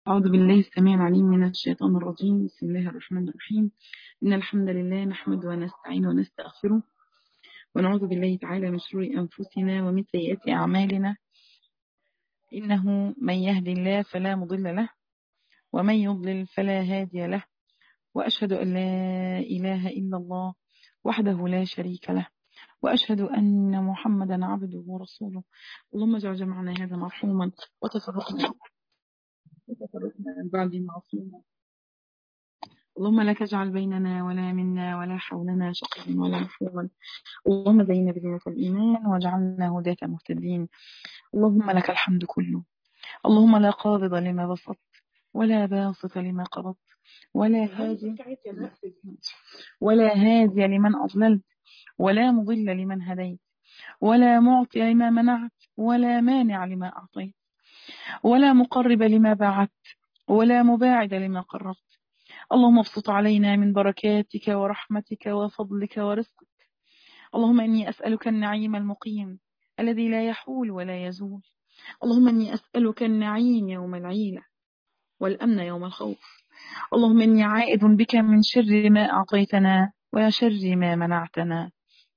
أعوذ بالله السميع العليم من الشيطان الرجيم. بسم الله الرحمن الرحيم. إن الحمد لله نحمده ونستعينه ونستغفره ونعوذ بالله تعالى من شرور أنفسنا ومن سيئات أعمالنا. إنه من يهد الله فلا مضل له ومن يضلل فلا هادي له، وأشهد أن لا إله إلا الله وحده لا شريك له، وأشهد أن محمدا عبده ورسوله. اللهم اجعل جمعنا هذا مرحوما وتفرقنا من بعد معصوما. اللهم لا تجعل بيننا ولا منا ولا حولنا شقيا ولا محروما. اللهم زينا بزينة الإيمان واجعلنا هداة مهتدين. اللهم لك الحمد كله. اللهم لا قابض لما بسطت ولا باسط لما قبضت ولا هادي لمن أضللت ولا مضل لمن هديت ولا معطي لما منعت ولا مانع لما أعطيت ولا مقرب لما بعدت ولا مباعد لما قربت. اللهم ابسط علينا من بركاتك ورحمتك وفضلك ورزقك. اللهم إني أسألك النعيم المقيم الذي لا يحول ولا يزول. اللهم إني أسألك النعيم يوم العيلة والأمن يوم الخوف. اللهم إني عائد بك من شر ما أعطيتنا وشر ما منعتنا.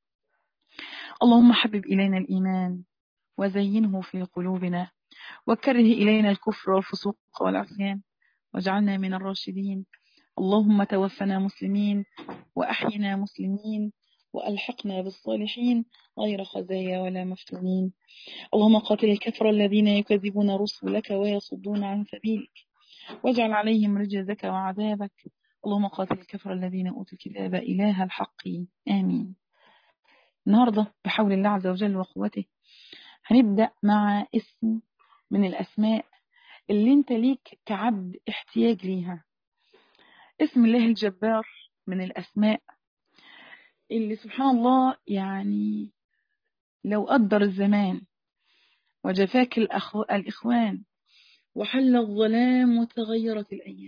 اللهم حبب إلينا الإيمان وزينه في قلوبنا وكره إلينا الكفر والفسوق والعصيان واجعلنا من الراشدين. اللهم توفنا مسلمين وأحينا مسلمين وألحقنا بالصالحين غير خزايا ولا مفتونين. اللهم قاتل الكفر الذين يكذبون رسلك ويصدون عن سبيلك واجعل عليهم رجزك وعذابك. اللهم قاتل الكفر الذين أوتوا الكتاب إله الحق. آمين. النهاردة بحول الله عز وجل وقوته هنبدأ مع اسم من الأسماء اللي انت ليك كعبد احتياج ليها. اسم الله الجبار من الأسماء اللي سبحان الله يعني لو قدر الزمان وجفاك الإخوان وحل الظلام وتغيرت الأيام،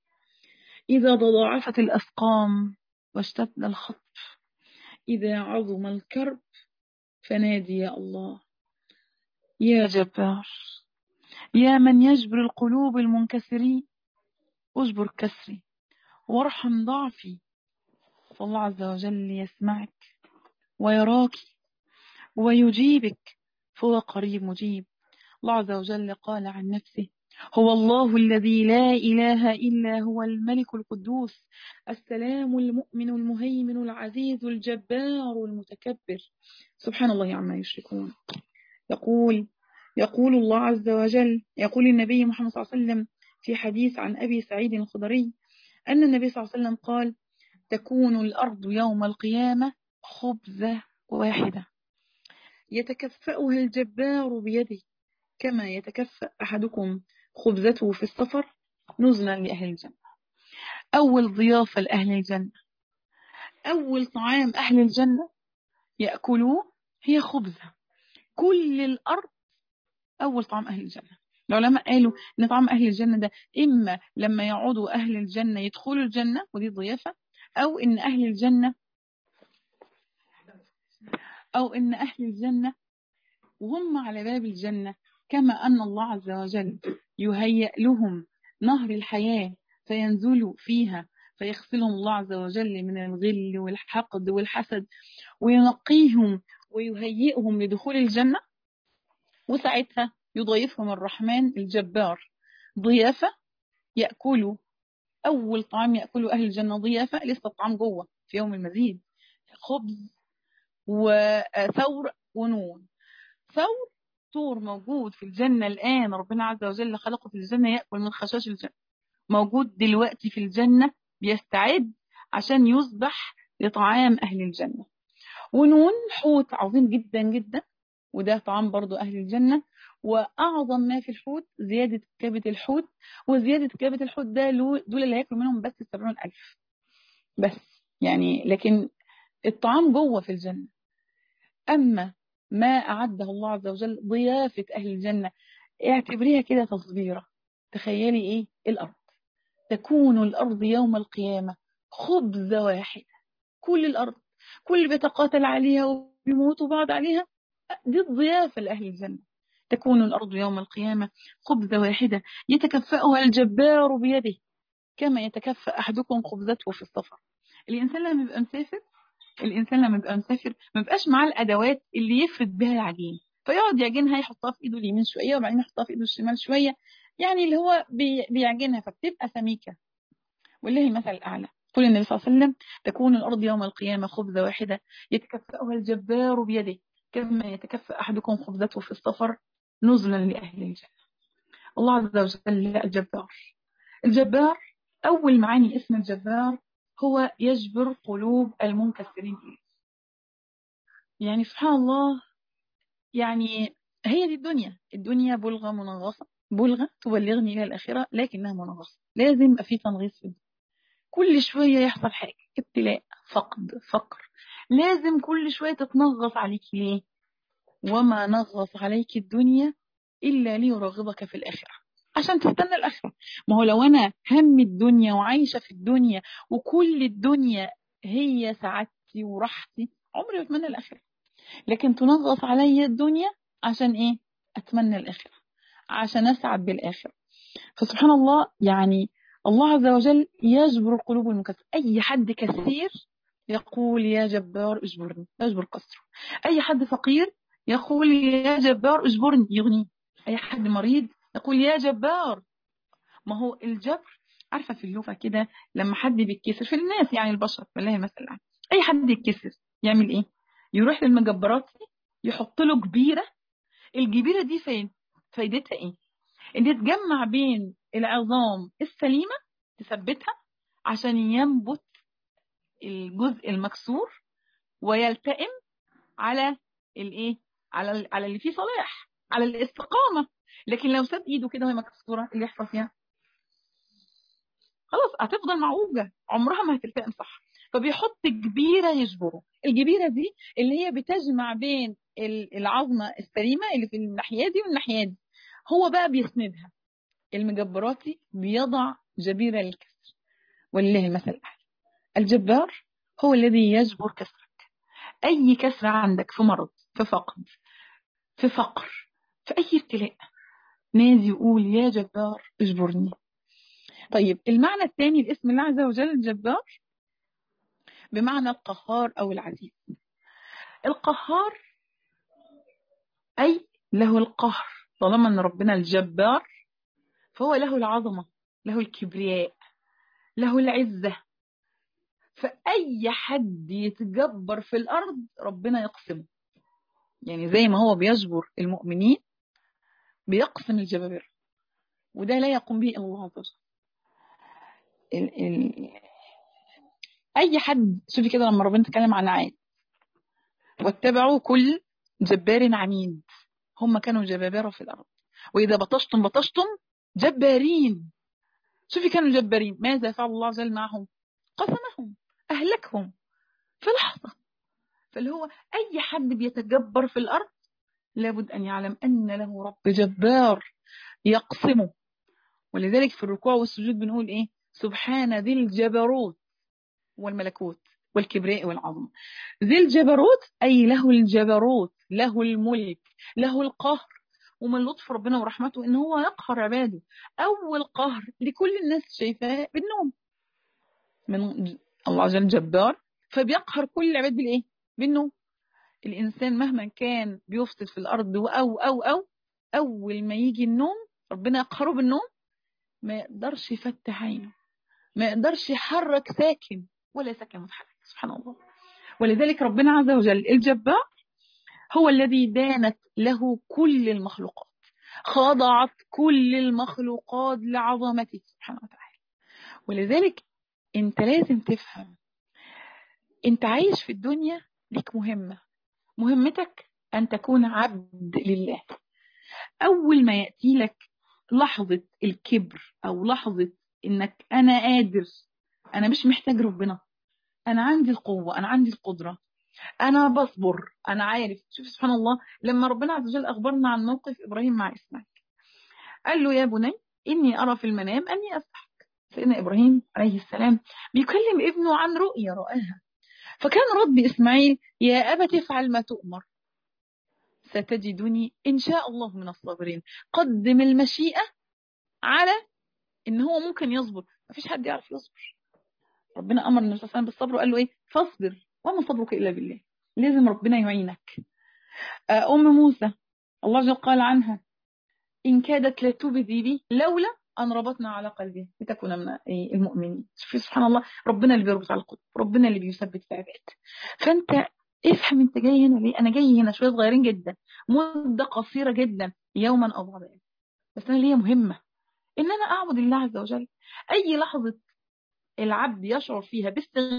إذا تضاعفت الأسقام واشتد الخطف، إذا عظم الكرب فنادي يا الله يا جبار، يا من يجبر القلوب المنكسرين اجبر كسري وارحم ضعفي. فالله عز وجل يسمعك ويراك ويجيبك، فهو قريب مجيب. الله عز وجل قال عن نفسه: هو الله الذي لا إله إلا هو الملك القدوس السلام المؤمن المهيمن العزيز الجبار المتكبر، سبحان الله عما يشركون. يقول يقول الله عز وجل، يقول النبي محمد صلى الله عليه وسلم في حديث عن أبي سعيد الخدري أن النبي صلى الله عليه وسلم قال: تكون الأرض يوم القيامة خبزة واحدة يتكفأها الجبار بيده كما يتكفأ أحدكم خبزته في السفر نزلا لأهل الجنة. أول ضيافة لأهل الجنة، أول طعام أهل الجنة يأكلوه هي خبزة. كل الأرض أول طعام أهل الجنة. العلماء قالوا إن طعام أهل الجنة ده إما لما يعودوا أهل الجنة يدخلوا الجنة ودي ضيافة، أو إن أهل الجنة وهم على باب الجنة، كما أن الله عز وجل يهيئ لهم نهر الحياة فينزلوا فيها فيغسلهم الله عز وجل من الغل والحقد والحسد وينقيهم ويهيئهم لدخول الجنة. وساعتها يضيفهم الرحمن الجبار ضيافة يأكلوا أول طعام يأكلوا أهل الجنة ضيافة، لسه الطعام جوه في يوم المزيد، خبز وثور ونون. ثور طور موجود في الجنة الآن، ربنا عز وجل خلقه في الجنة يأكل من خشاش الجنة، موجود دلوقتي في الجنة بيستعد عشان يصبح لطعام أهل الجنة. ونون حوت عظيم جدا جدا، وده طعام برضو أهل الجنة. وأعظم ما في الحوت زيادة كبد الحوت، وزيادة كبد الحوت ده دول اللي هياكلوا منهم بس 70,000 بس يعني، لكن الطعام جوه في الجنة. أما ما أعده الله عز وجل ضيافة أهل الجنة اعتبريها كده تصبيرة. تخيلي إيه الأرض، تكون الأرض يوم القيامة خبز واحد. كل الأرض، كل بيتقاتل عليها وبيموتوا بعض عليها، دي الضيافة لأهل الجنة. تكون الأرض يوم القيامة خبزة واحدة يتكفأها الجبار بيده كما يتكفأ أحدكم خبزته في السفر. الإنسان لما بيبقى مسافر ما بيبقاش معاه الأدوات اللي يفرد بها العجين، فيقعد يعجنها، يحطها في إيده اليمين شوية وبعدين يحطها في إيده الشمال شوية، يعني اللي هو بيعجنها فبتبقى سميكة. والله المثل الأعلى. قول النبي صلى الله عليه وسلم: تكون الأرض يوم القيامة خبزة واحدة يتكفأها الجبار بيده كما يتكفأ أحدكم خبزته في السفر نزلا لأهل الجنة. الله عز وجل الجبار. الجبار أول معاني اسم الجبار هو يجبر قلوب المنكسرين إليه. يعني سبحان الله، يعني هي دي الدنيا بلغة منغصة، بلغة تبلغني إلى الآخرة لكنها منغصة، لازم يبقى في تنغيص في الدنيا. كل شوية يحصل حاجة، ابتلاء، فقد، فقر، لازم كل شوية تتنغص عليك. ليه؟ وما نغص عليك الدنيا إلا ليرغبك في الآخرة، عشان تستنى الآخرة. ما هو لو أنا هم الدنيا وعايشة في الدنيا وكل الدنيا هي سعادتي وراحتي، عمري ما أتمنى الآخرة. لكن تنغص علي الدنيا عشان إيه؟ أتمنى الآخرة، عشان أسعد بالآخرة. فسبحان الله، يعني الله عز وجل يجبر قلوب المكسر. أي حد كثير يقول: يا جبار اجبرني، اجبر كسره. أي حد فقير يقول: يا جبار اجبرني، يغنيه. أي حد مريض يقول: يا جبار. ما هو الجبر، عارفة في اللغة كده لما حد بيتكسر في الناس، يعني البشر والله مثلا، أي حد يتكسر يعمل إيه؟ يروح للمجبرات يحط له جبيرة. الجبيرة دي فايدتها إيه؟ إن تجمع بين العظام السليمة، تثبتها عشان ينبت الجزء المكسور ويلتئم على الايه، على اللي فيه صلاح، على الاستقامة. لكن لو ساب ايده كده وهي مكسورة، اللي يحصل فيها؟ خلاص هتفضل معوجة، عمرها ما هتلتئم صح. فبيحط جبيرة يجبره. الجبيرة دي اللي هي بتجمع بين العظمة السليمة اللي في الناحية دي والناحية دي، هو بقى بيسندها. المجبراتي بيضع جبيرة للكسر، ولله المثل الأعلى. الجبار هو الذي يجبر كسرك. أي كسر عندك، في مرض، في فقد، في فقر، في أي ابتلاء، نادي يقول: يا جبار اجبرني. طيب المعنى الثاني لاسم الله عز وجل الجبار بمعنى القهار أو العزيز. القهار أي له القهر. طالما أن ربنا الجبار فهو له العظمة، له الكبرياء، له العزة. فأي حد يتجبر في الأرض ربنا يقسمه. يعني زي ما هو بيجبر المؤمنين بيقسم الجبابرة، وده لا يقوم به إلا الله عز وجل. ال ال أي حد، شوفي كده لما ربنا تكلم عن عاد: واتبعوا كل جبار عنيد. هم كانوا جبابرة في الأرض، وإذا بطشتم بطشتم جبارين. شوفي كانوا جبارين، ماذا فعل الله عز وجل معهم؟ قسمهم، أهلكهم في لحظة. فاللي هو أي حد بيتجبر في الأرض لابد أن يعلم أن له رب جبار يقسمه. ولذلك في الركوع والسجود بنقول إيه؟ سبحان ذي الجبروت والملكوت والكبرياء والعظمة. ذي الجبروت أي له الجبروت، له الملك، له القهر. ومن لطف ربنا ورحمته إن هو يقهر عباده. أول قهر لكل الناس شايفاه بالنوم. من الله عز وجل جبار فبيقهر كل العباد بالإيه؟ بالنوم. الإنسان مهما كان بيفسد في الأرض أو أول ما يجي النوم ربنا يقهره بالنوم، ما يقدرش يفتح عينه، ما يقدرش يحرك ساكن ولا ساكن متحرك. سبحان الله. ولذلك ربنا عز وجل الجبار هو الذي دانت له كل المخلوقات، خضعت كل المخلوقات لعظمته سبحانه وتعالى. ولذلك انت لازم تفهم، انت عايش في الدنيا ليك مهمة، مهمتك أن تكون عبد لله. أول ما يأتي لك لحظة الكبر أو لحظة إنك أنا قادر، أنا مش محتاج ربنا، أنا عندي القوة، أنا عندي القدرة، أنا بصبر، أنا عارف. شوف سبحان الله، لما ربنا عز وجل أخبرنا عن موقف إبراهيم مع إسماعيل، قال له: يا بني إني أرى في المنام أني أذبحك. سيدنا إبراهيم عليه السلام بيكلم ابنه عن رؤيا رآها. فكان رد إسماعيل: يا أبت افعل ما تؤمر ستجدني إن شاء الله من الصابرين. قدم المشيئة على إن هو ممكن يصبر. مفيش حد يعرف يصبر. ربنا أمر النبي صلى الله عليه وسلم بالصبر وقال له إيه؟ فاصبر وما صبرك إلا بالله. لازم ربنا يعينك. أم موسى الله جل قال عنها إن كادت لتبدي بي لولا أن ربطنا على قلبه لتكون من المؤمنين. شوفي سبحان الله، ربنا اللي بيربط على القلوب، ربنا اللي بيثبت العباد. فأنت افهم أنت جاي هنا ليه. أنا جاي هنا شوية صغيرين جدا، مدة قصيرة جدا، يوما أو بعض يوم، بس أنا ليا مهمة إن أنا أعبد الله عز وجل. أي لحظة العبد يشعر فيها باستغناء.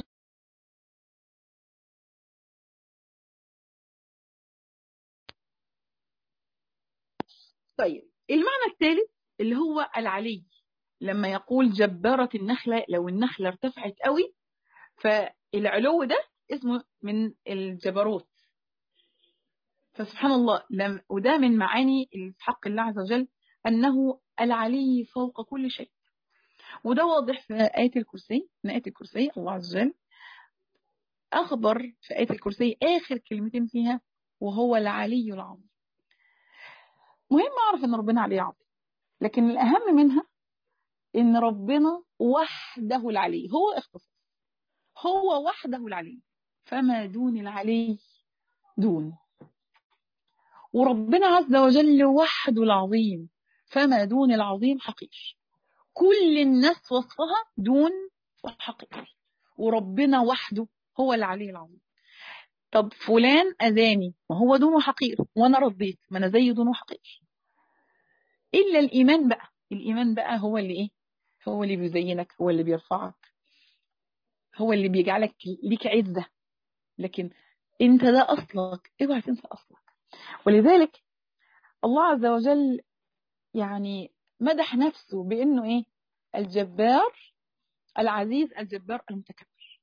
طيب المعنى الثالث اللي هو العلي، لما يقول جبارة النخلة، لو النخلة ارتفعت قوي فالعلو ده اسمه من الجبروت. فسبحان الله وده من معاني في حق الله عز وجل أنه العلي فوق كل شيء. وده واضح في آية الكرسي. من آية الكرسي الله عز وجل أخبر في آية الكرسي آخر كلمتين فيها وهو العلي العظيم. مهم أعرف أن ربنا عليه عظيم، لكن الأهم منها إن ربنا وحده العلي، هو اختصاص، هو وحده العلي، فما دون العلي دون. وربنا عز وجل وحده العظيم، فما دون العظيم حقير. كل الناس وصفها دون وحقير، وربنا وحده هو العلي العظيم. طب فلان أذاني، ما هو دون وحقير، وأنا رضيت، ما أنا زي دون وحقير. إلا الإيمان بقى، الإيمان بقى هو اللي إيه؟ هو اللي بيزينك، هو اللي بيرفعك، هو اللي بيجعلك ليك عزة. لكن انت ده أصلك، اوعى تنسى أصلك. ولذلك الله عز وجل يعني مدح نفسه بأنه إيه؟ الجبار العزيز الجبار المتكبر.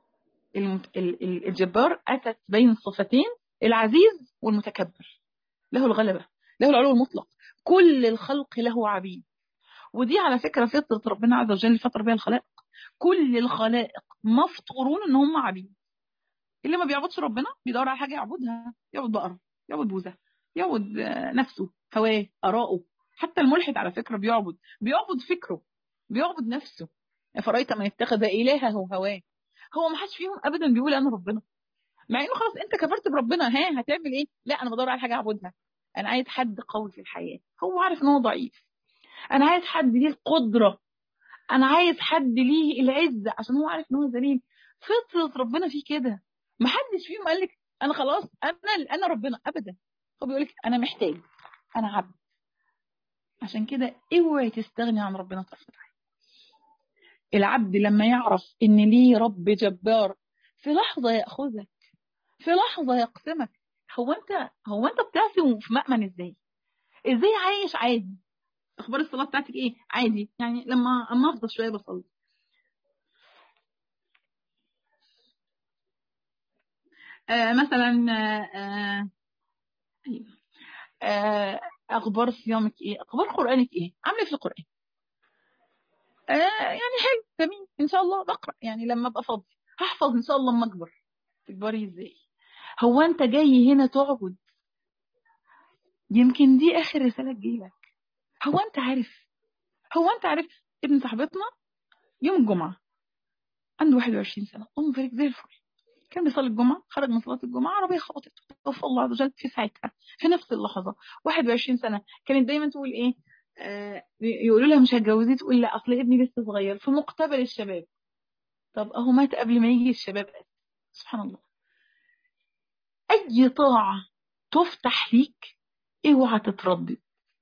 الجبار أتت بين الصفتين، العزيز والمتكبر، له الغلبة، له العلو المطلق، كل الخلق له عبيد. ودي على فكرة فطرة ربنا عز وجل فطر بها الخلائق. كل الخلائق مفطورون ان هم عبيد. اللي ما بيعبدش ربنا بيدور على حاجة يعبدها، يعبد بقرة، يعبد بوزة، يعبد نفسه، هواه، آراءه. حتى الملحد على فكرة بيعبد فكره، بيعبد نفسه. أفرأيت من اتخذ إلهه هواه. هو ما حدش فيهم أبدا بيقول أنا ربنا، مع إنه خلاص أنت كفرت بربنا، ها هتعمل إيه؟ لا أنا بدور على حاجة أعبدها. أنا عايز حد قوي في الحياة، هو عارف إن هو ضعيف. أنا عايز حد ليه القدرة، انا عايز حد ليه العزه عشان هو عارف ان هو ذليل. فطره ربنا فيه كده. ما حدش فيهم قال لك انا خلاص انا ربنا ابدا. هو بيقول لك انا محتاج، انا عبد. عشان كده اوعي تستغني عن ربنا طرفة عين. العبد لما يعرف ان ليه رب جبار، في لحظه ياخذك، في لحظه يقسمك. هو انت بتعصي في مأمن ازاي؟ ازاي عايش عادي؟ اخبار الصلاه بتاعتك ايه؟ عادي يعني، اما افضل شويه بصلي. مثلا أيوة. اخبار صيامك ايه؟ اخبار قرانك ايه؟ عامله إيه في القران؟ يعني حلو جميل ان شاء الله بقرا، يعني لما ابقى فاضي هحفظ ان شاء الله لما اكبر. تكبري ازاي؟ هو انت جاي هنا تعبد؟ يمكن دي اخر رساله تجيلك. هو انت عارف ابن صاحبتنا يوم الجمعه عنده 21 سنه، امه فريق زي الفل. كان بيصلي الجمعه، خرج من صلاه الجمعه عربيه خبطته، توفى الله عز وجل في ساعتها، في نفس اللحظه. 21 سنه. كانت دايما تقول ايه؟ يقولوا لها مش هتجوزيه، تقول لا اصل ابني لسه صغير في مقتبل الشباب. طب اهو مات قبل ما يجي الشباب. سبحان الله. اي طاعه تفتح ليك اوعى تتردد.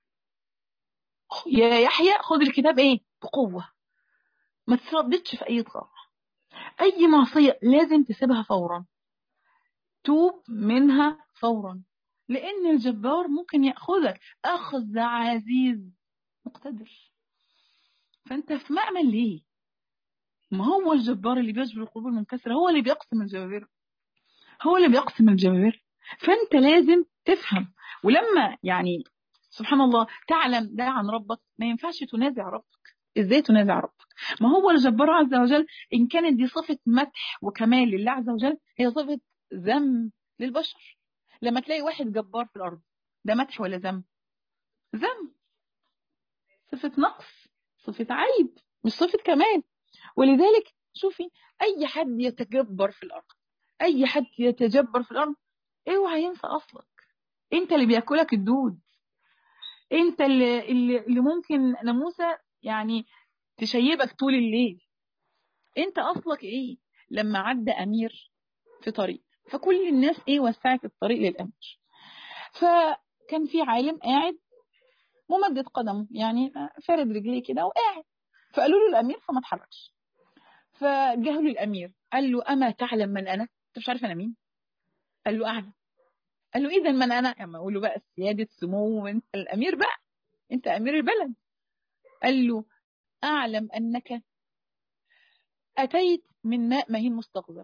يا يحيى خذ الكتاب ايه بقوه، ما تترددش في اي طاعه. اي معصيه لازم تسيبها فورا، توب منها فورا، لان الجبار ممكن ياخذك اخذ عزيز مقتدر. فانت في مأمن ليه؟ ما هو الجبار اللي بيجبر القلوب المنكسره، هو اللي بيقسم الجبابره، هو اللي بيقسم الجبابره. فانت لازم تفهم. ولما يعني سبحان الله تعلم ده عن ربك، ما ينفعش تنازع ربك. ازاي تنازع ربك؟ ما هو الجبار عز وجل ان كانت دي صفه مدح وكمال لله عز وجل، هي صفه ذم للبشر. لما تلاقي واحد جبار في الأرض، ده مدح ولا ذم؟ ذم، صفة نقص، صفة عيب، مش صفة كمال. ولذلك شوفي، أي حد يتجبر في الأرض، أي حد يتجبر في الأرض، اوعى ينسى أصلك. أنت اللي بياكلك الدود، أنت اللي ممكن ناموسة يعني تشيبك طول الليل. أنت أصلك إيه؟ لما عدى أمير في طريق، فكل الناس إيه وسعت الطريق للأمير، فكان في عالم قاعد ممدد قدمه، يعني فارد رجليه كده وقاعد، فقالوا له الأمير فما اتحركش. فجه له الأمير قال له أما تعلم من أنا؟ أنت مش عارف أنا مين؟ قال له أعلم. قال له إذا من أنا؟ أما أقول له بقى السيادة سمو، أنت الأمير بقى، أنت أمير البلد. قال له أعلم أنك أتيت من ماء مهين مستقذر،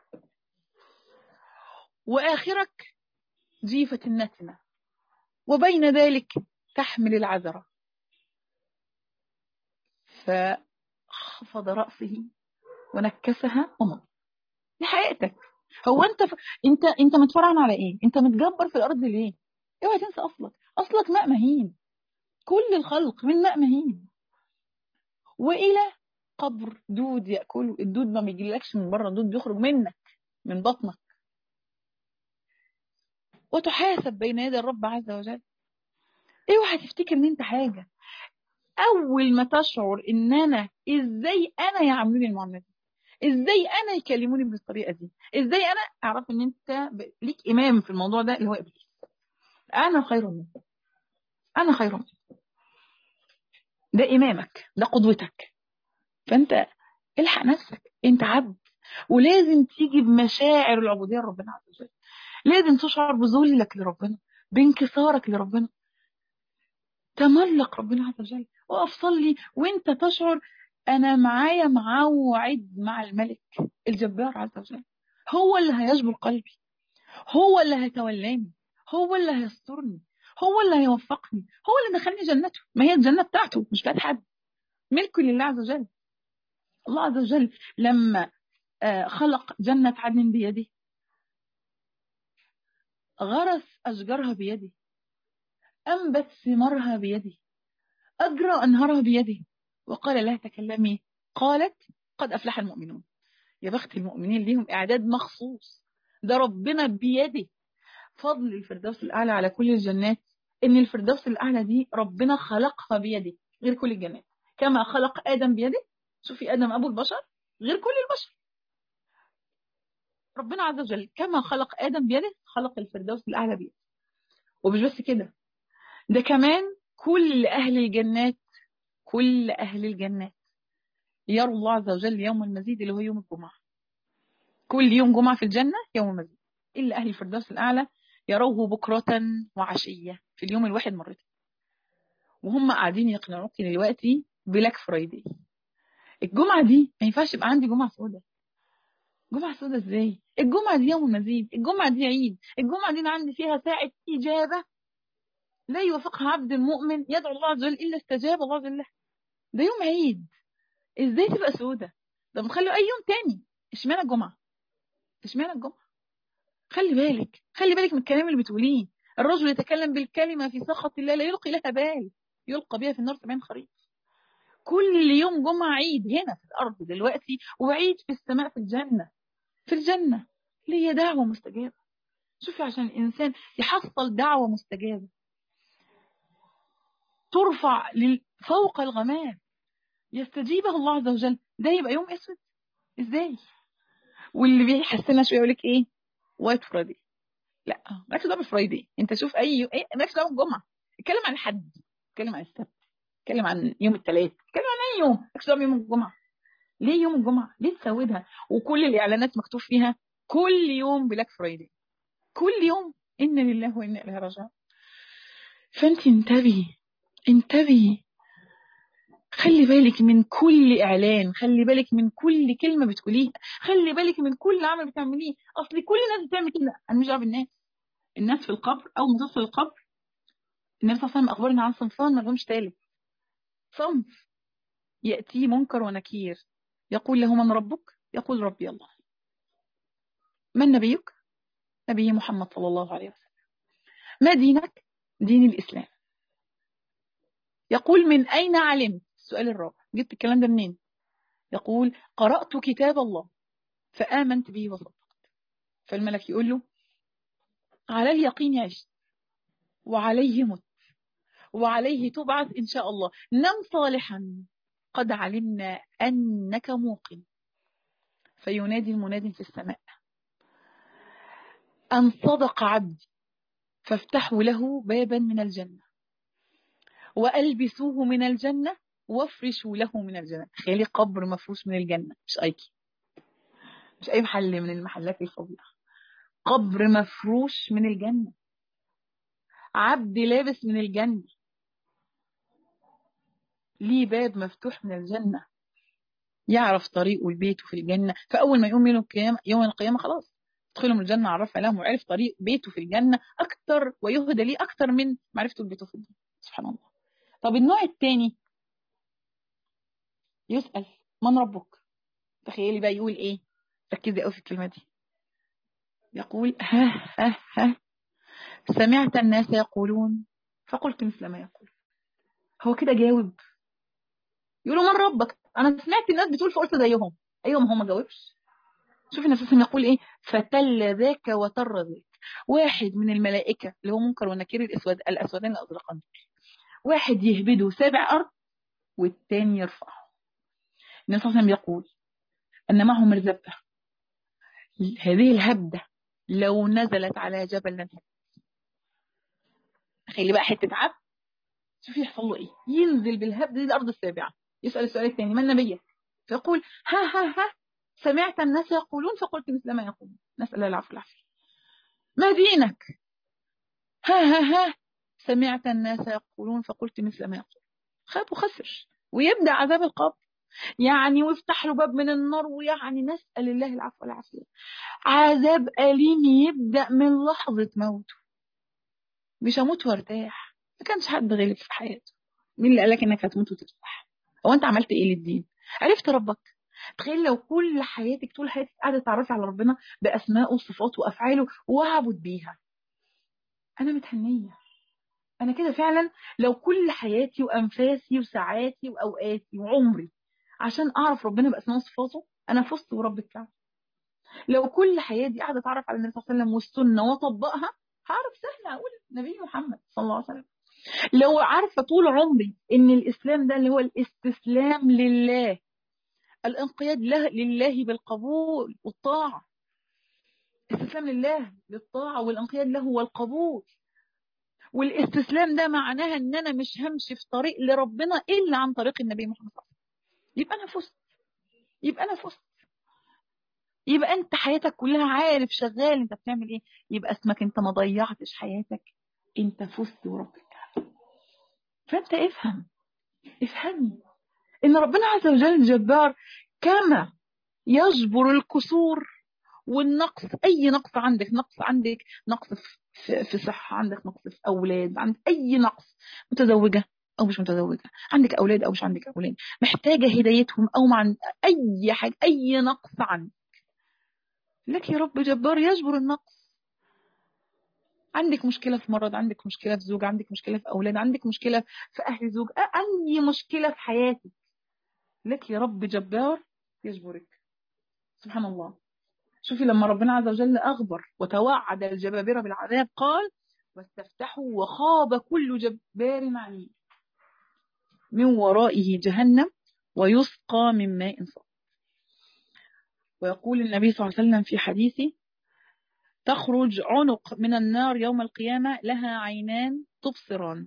وآخرك جيفة النتنة، وبين ذلك تحمل العذرة. فخفض رأسه ونكسها ومضى. دي حقيقتك. هو انت متفرعن على ايه؟ انت متجبر في الارض ليه؟ اوعى تنسى اصلك، اصلك ماء مهين، كل الخلق من ماء مهين. والى قبر دود ياكله، الدود ما بيجيلكش من بره، الدود بيخرج منك، من بطنك، وتحاسب بين يدي الرب عز وجل. اوعى تفتكر ان انت حاجه. اول ما تشعر ان انا ازاي انا يعاملوني المعامله دي، ازاي انا يكلموني بالطريقه دي، ازاي انا اعرف ان انت ليك امام في الموضوع ده اللي هو ابليس. انا خير منه، انا خير منه، ده امامك، ده قدوتك. فانت الحق نفسك، انت عبد، ولازم تيجي بمشاعر العبوديه لربنا عز وجل. لازم تشعر بذلك لربنا، بانكسارك لربنا، تملق ربنا عز وجل. وقف صلي وانت تشعر انا معايا موعد مع الملك الجبار عز وجل، هو اللي هيجبر قلبي، هو اللي هيتولاني، هو اللي هيسترني، هو اللي هيوفقني، هو اللي دخلني جنته. ما هي الجنه بتاعته مش بتاعت حد، ملك لله عز وجل. الله عز وجل لما خلق جنة عدن بيده، غرس أشجارها بيده، أنبت ثمارها بيده، أجرى أنهارها بيده، وقال لها تكلمي، قالت قد أفلح المؤمنون. يا بخت المؤمنين، ليهم إعداد مخصوص، ده ربنا بيده. فضل الفردوس الأعلى على كل الجنات إن الفردوس الأعلى دي ربنا خلقها بيده غير كل الجنات، كما خلق آدم بيده. شوفي آدم أبو البشر غير كل البشر، ربنا عز وجل كما خلق آدم بيده خلق الفردوس الأعلى بيده. ومش بس كده، ده كمان كل أهل الجنات، كل أهل الجنات يروا الله عز وجل يوم المزيد اللي هو يوم الجمعة. كل يوم جمعة في الجنة يوم المزيد، إلا أهل الفردوس الأعلى يروه بكرة وعشية في اليوم الواحد مرتين. وهم قاعدين يقنعوك دلوقتي بلاك فرايدي. الجمعة دي ما ينفعش يبقى عندي جمعة سوداء. جمعة سوداء ازاي؟ الجمعة دي يوم المزيد، الجمعة دي عيد، الجمعة دي أنا عندي فيها ساعة إجابة لا يوافقها عبد المؤمن يدعو الله عز وجل إلا استجاب الله عز وجل. ده يوم عيد، ازاي تبقى سودة؟ ده مخلوا أي يوم تاني. اشمعنى الجمعة؟ اشمعنى الجمعة؟ خلي بالك، خلي بالك من الكلام اللي بتقوليه. الرجل يتكلم بالكلمة في سخط الله لا يلقي لها بال، يلقى بها في النار 70 خريف. كل يوم جمعة عيد هنا في الأرض دلوقتي، وعيد في السماء في الجنة. في الجنة ليه دعوة مستجابة. شوفي، عشان الإنسان يحصل دعوة مستجابة ترفع فوق الغمام يستجيبه الله عز وجل، ده يبقى يوم اسود ازاي؟ واللي بيحسنا شويه يقول لك ايه؟ وايت فرايدي. لا، مالكش دعوه بالفرايدي. انت شوف اي مالكش دعوه بالجمعه، اتكلم عن الحد، اتكلم عن السبت، اتكلم عن يوم الثلاث، اتكلم عن اي يوم، مالكش دعوه بيوم الجمعه. ليه يوم الجمعه؟ ليه تسودها وكل الاعلانات مكتوب فيها كل يوم بلاك فرايدي، كل يوم انا لله وانا اليه راجعون؟ فانت انتبهي، انتبهي، خلي بالك من كل إعلان، خلي بالك من كل كلمة بتقوليها، خلي بالك من كل عمل بتعمليه. أصل كل الناس بتعمل كده، أنا مش دعوة بالناس. الناس في القبر أو ما تدخل القبر، النبي صلى الله عليه وسلم أخبرنا عن صنفان ما لهمش تالت. صنف يأتيه منكر ونكير، يقول له من ربك؟ يقول ربي الله. من نبيك؟ نبي محمد صلى الله عليه وسلم. ما دينك؟ دين الإسلام. يقول من أين علمت؟ السؤال الرابع، جبت الكلام ده منين؟ يقول قرأت كتاب الله فآمنت به وصدقت. فالملك يقول له على اليقين عشت وعليه مت وعليه تبعث إن شاء الله، نم صالحا قد علمنا أنك موقن. فينادي المنادي في السماء أن صدق عبدي فافتحوا له بابا من الجنة وألبسوه من الجنة وافرشوا له من الجنة. تخيلي قبر مفروش من الجنة، مش أي محل من المحلات الفضيحة، قبر مفروش من الجنة، عبد لابس من الجنة، ليه باب مفتوح من الجنة، يعرف طريقه لبيته في الجنة. فأول ما يقوم يوم القيامة خلاص ادخلوا من الجنة، عرفها لهم وعرف طريق بيته في الجنة أكتر، ويهدى ليه أكتر من معرفته لبيته في الجنة. سبحان الله. طب النوع الثاني يسأل من ربك؟ تخيلي بقى يقول إيه؟ ركزي قوي في الكلمة دي. يقول ها ها ها سمعت الناس يقولون فقلت مثل ما يقول. هو كده جاوب؟ يقولوا من ربك؟ أنا سمعت الناس بتقول فقلت زيهم. أيوة، ما هو ما جاوبش. شوف النبي صلى الله عليه وسلم يقول ايه؟ فتل ذاك وتر ذاك. واحد من الملائكة اللي هو منكر ونكير، الأسودين الأزرقان، واحد يهبده 7 أرض والتاني يرفعه. النبي صلى الله عليه وسلم يقول أن معهم مرزبة، هذه الهبدة لو نزلت على جبل لنهب. تخيلي بقى حتة عبد، شوفي يحصل له ايه، ينزل بالهبدة دي الأرض السابعة. يسأل السؤال الثاني من نبيك؟ فيقول ها ها ها سمعت الناس يقولون فقلت مثل ما يقولون. نسأل الله العفو والعافية. ما دينك؟ ها ها ها سمعت الناس يقولون فقلت مثل ما يقول. خاب وخسر، ويبدأ عذاب القبر يعني، ويفتح له باب من النار، ويعني نسأل الله العفو والعافية. عذاب أليم يبدأ من لحظة موته. مش هموت وارتاح، ما كانش حد غلب في حياته. مين اللي قالك انك هتموت وترتاح؟ هو انت عملت ايه للدين؟ عرفت ربك؟ تخيل لو كل حياتك، طول حياتك قاعدة تعرفي على ربنا بأسمائه وصفاته وأفعاله وأعبد بيها. أنا متهنية، أنا كده فعلا. لو كل حياتي وأنفاسي وساعاتي وأوقاتي وعمري عشان أعرف ربنا بأسماء وصفاته، أنا فزت ورب الكعبة. لو كل حياتي قاعدة أتعرف على النبي صلى الله عليه وسلم والسنة وأطبقها، هعرف سهل أقول نبي محمد صلى الله عليه وسلم. لو عارفة طول عمري إن الإسلام ده اللي هو الاستسلام لله، الانقياد لله بالقبول والطاعة، استسلام لله بالطاعة والانقياد له والقبول. والاستسلام ده معناها ان انا مش همشي في طريق لربنا الا عن طريق النبي محمد صلى الله عليه وسلم. يبقى انا فزت، يبقى انا فزت، يبقى انت حياتك كلها عارف شغال انت بتعمل ايه، يبقى اسمك انت ما ضيعتش حياتك، انت فزت وربك. فانت افهمي ان ربنا عز وجل جبار، كما يجبر الكسور والنقص. اي نقص عندك، نقص في صحة، عندك نقص في اولاد، عندك اي نقص، متزوجة او مش متزوجة، عندك اولاد او مش عندك اولاد، محتاجة هدايتهم او مع اي حاجة، اي نقص عندك، لك يا رب جبار يجبر النقص. عندك مشكلة في مرض، عندك مشكلة في زوج، عندك مشكلة في اولاد، عندك مشكلة في اهل زوج، اي مشكلة في حياتك، لك يا رب جبار يجبرك. سبحان الله. شوفي لما ربنا عز وجل أخبر وتوعد الجبابرة بالعذاب قال واستفتحوا وخاب كل جبار عنيد من ورائه جهنم ويسقى من ماء صب. ويقول النبي صلى الله عليه وسلم في حديثه تخرج عنق من النار يوم القيامة لها عينان تبصران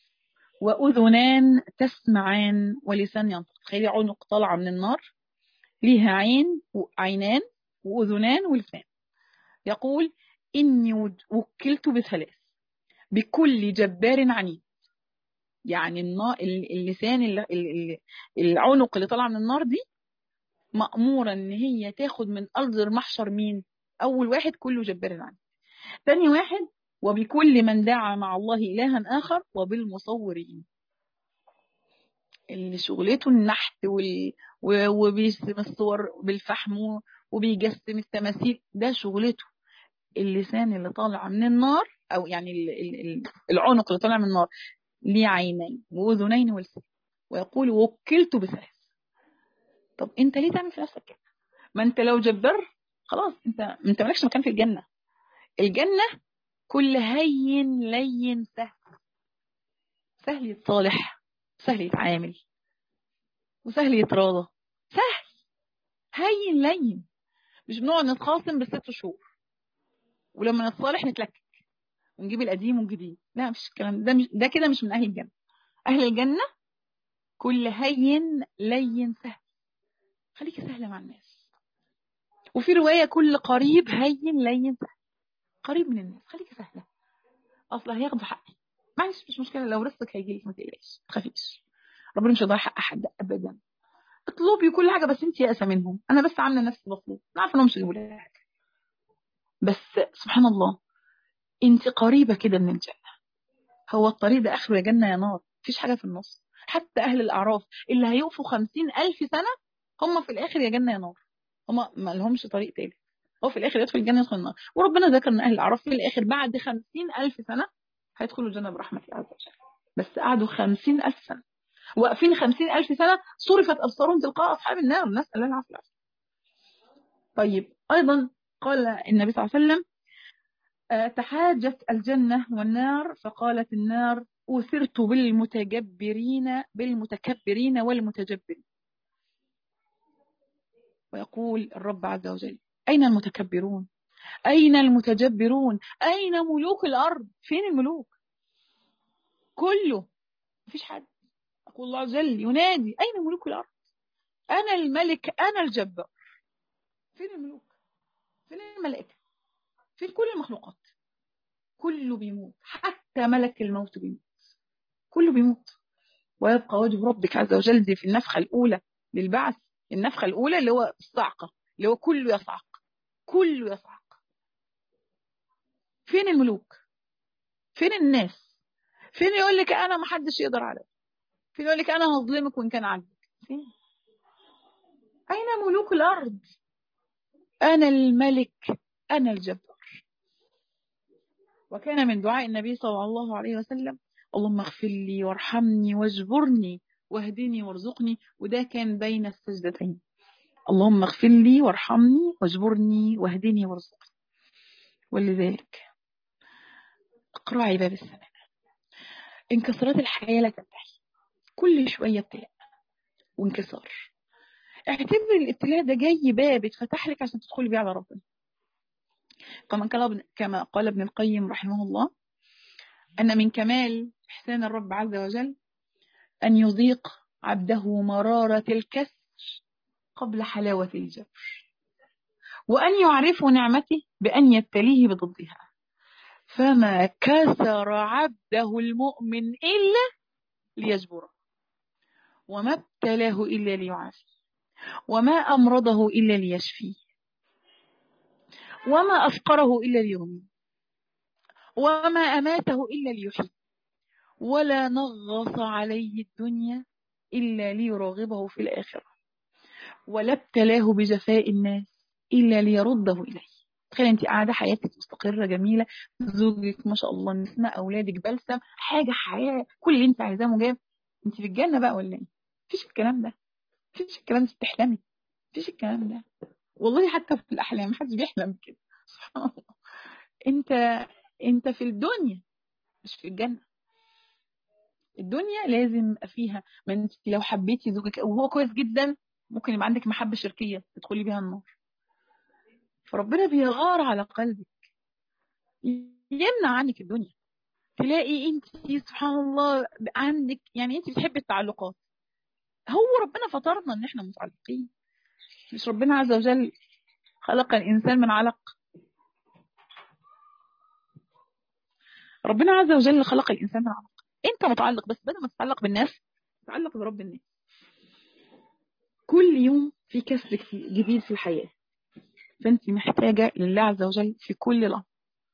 وأذنان تسمعان ولسان ينطق. تخيلي عنق طالعة من النار ليها عينان وأذنان ولسان. يقول إني وكلت بثلاث بكل جبار عنيد. يعني اللسان العنق اللي طالعه من النار دي مأمورة ان هي تاخد من أرض المحشر مين؟ أول واحد كله جبار عنيد، ثاني واحد وبكل من دعا مع الله إلها آخر وبالمصورين اللي شغلته النحت وبيرسم الصور بالفحم وبيجسم التماثيل، ده شغلته. اللسان اللي طالع من النار او يعني العنق اللي طالع من النار ليه عينين واذنين ولسان، ويقول وكلت بثلاث. طب انت ليه تعمل في نفسك كده؟ ما انت لو جبار خلاص، انت مالكش مكان في الجنه. الجنه كل هين لين سهل، سهل يتصالح، سهل يتعامل، وسهل يتراضى، سهل هين لين. مش بنقعد نتخاصم بالست شهور، ولما نتصالح نتلكك ونجيب القديم والجديد. لا مفيش الكلام ده، مش ده كده، مش من اهل الجنه. اهل الجنه كل هين لين سهل، خليكي سهله مع الناس. وفي روايه كل قريب هين لين سهل، قريب من الناس خليكي سهله، اصلا هياخدوا حقي. معلش مش مشكله، لو رزقك هيجي لك ما تقلقيش، ما تخافيش، ربنا مش هيضيع حق حد ابدا. اطلبي كل حاجه بس انت يائسه منهم. انا بس عامله نفسي بطلب، انا عارفه انهم مش هيجيبوا لي حاجه، بس سبحان الله انت قريبه كده من الجنه. هو الطريق ده اخره يا جنه يا نار، مفيش حاجه في النص. حتى اهل الاعراف اللي هيوقفوا 50,000 سنه، هم في الاخر يا جنه يا نار، هم ما لهمش طريق تالت. هو في الاخر يدخل الجنه يدخل النار. وربنا ذكر ان اهل الاعراف في الاخر بعد 50,000 سنه هيدخلوا الجنه برحمه الله عز وجل. بس قعدوا 50,000 سنه واقفين، 50,000 سنه صرفت ابصارهم تلقاء اصحاب النار، نسال الله العافيه. طيب ايضا قال النبي صلى الله عليه وسلم تحاجت الجنة والنار، فقالت النار أثرت بالمتكبرين والمتجبرين. ويقول الرب عز وجل أين المتكبرون؟ أين المتجبرون؟ أين ملوك الأرض؟ فين الملوك؟ كله مفيش حد. يقول الله عز وجل ينادي أين ملوك الأرض؟ أنا الملك أنا الجبار. فين الملوك؟ فين الملائكة؟ فين كل المخلوقات؟ كله بيموت، حتى ملك الموت بيموت، كله بيموت. ويبقى وجه ربك عز وجل دي في النفخة الأولى للبعث. النفخة الأولى اللي هو الصعقة، اللي هو كله يصعق، كله يصعق. فين الملوك؟ فين الناس؟ فين يقول لك أنا ما حدش يقدر عليا؟ فين يقول لك أنا هظلمك وإن كان عاجبك؟ فين؟ أين ملوك الأرض؟ أنا الملك أنا الجبار. وكان من دعاء النبي صلى الله عليه وسلم اللهم اغفر لي وارحمني واجبرني واهدني وارزقني، وده كان بين السجدتين. اللهم اغفر لي وارحمني واجبرني واهدني وارزقني. ولذلك اقرعي باب السماء، انكسارات الحياة لا تنتهي، كل شوية ابتلاء وانكسار. اعتبري الابتلاء ده جاي باب اتفتح لك عشان تدخلي بيه على ربنا. كما قال ابن القيم رحمه الله أن من كمال إحسان الرب عز وجل أن يذيق عبده مرارة الكسر قبل حلاوة الجبر، وأن يعرف نعمته بأن يبتليه بضدها. فما كسر عبده المؤمن إلا ليجبره، وما ابتلاه إلا ليعافيه، وما أمرضه إلا ليشفيه، وما أفقره إلا ليغنيه، وما أماته إلا ليحييه، ولا نغص عليه الدنيا إلا ليرغبه في الآخرة، ولا ابتلاه بجفاء الناس إلا ليرده إليه. تخيل انت قاعدة حياتك مستقرة جميلة، زوجك ما شاء الله نسمة، أولادك بلسم، حاجة حياة كل اللي انت عايزاه مجاب. انت في الجنة بقى ولا ايه؟ مفيش الكلام ده، مفيش الكلام ده، بتحلمي؟ مفيش الكلام ده والله، حتى في الأحلام محدش بيحلم كده. سبحان الله. انت انت في الدنيا مش في الجنة. الدنيا لازم يبقى فيها، ما انت لو حبيتي زوجك وهو كويس جدا ممكن يبقى عندك محبة شركية تدخلي بيها النار. فربنا بيغار على قلبك، يمنع عنك الدنيا. تلاقي انت سبحان الله عندك، يعني انت بتحبي التعلقات. هو ربنا فطرنا ان احنا متعلقين. مش ربنا عز وجل خلق الانسان من علق؟ ربنا عز وجل خلق الانسان من علق. انت متعلق، بس بدل ما تتعلق بالناس تتعلق برب الناس. كل يوم في كسب جديد في الحياة، فانت محتاجة لله عز وجل في كل لحظة.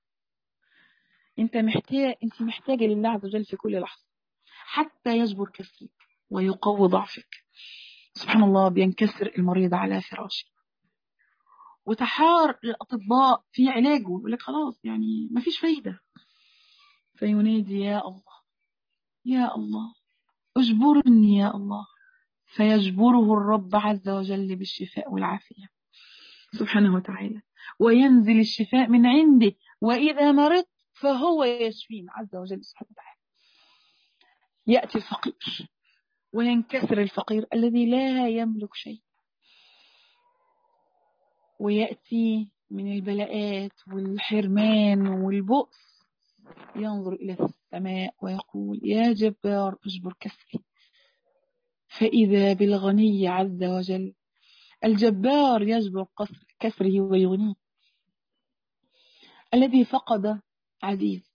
انت محتاجة لله عز وجل في كل لحظة حتى يجبر كسرك ويقوي ضعفك. سبحان الله، بينكسر المريض على فراشه وتحار الأطباء في علاجه، يقول لك خلاص يعني ما فيش فايدة، فينادي يا الله، يا الله اجبرني يا الله، فيجبره الرب عز وجل بالشفاء والعافية سبحانه وتعالى، وينزل الشفاء من عنده، وإذا مرضت فهو يشفين عز وجل سبحانه وتعالى. يأتي الفقير وينكسر الفقير الذي لا يملك شيء، ويأتي من البلاءات والحرمان والبؤس ينظر إلى السماء ويقول يا جبار اجبر كسري، فإذا بالغني عز وجل الجبار يجبر كسره ويغنيه. الذي فقد عزيز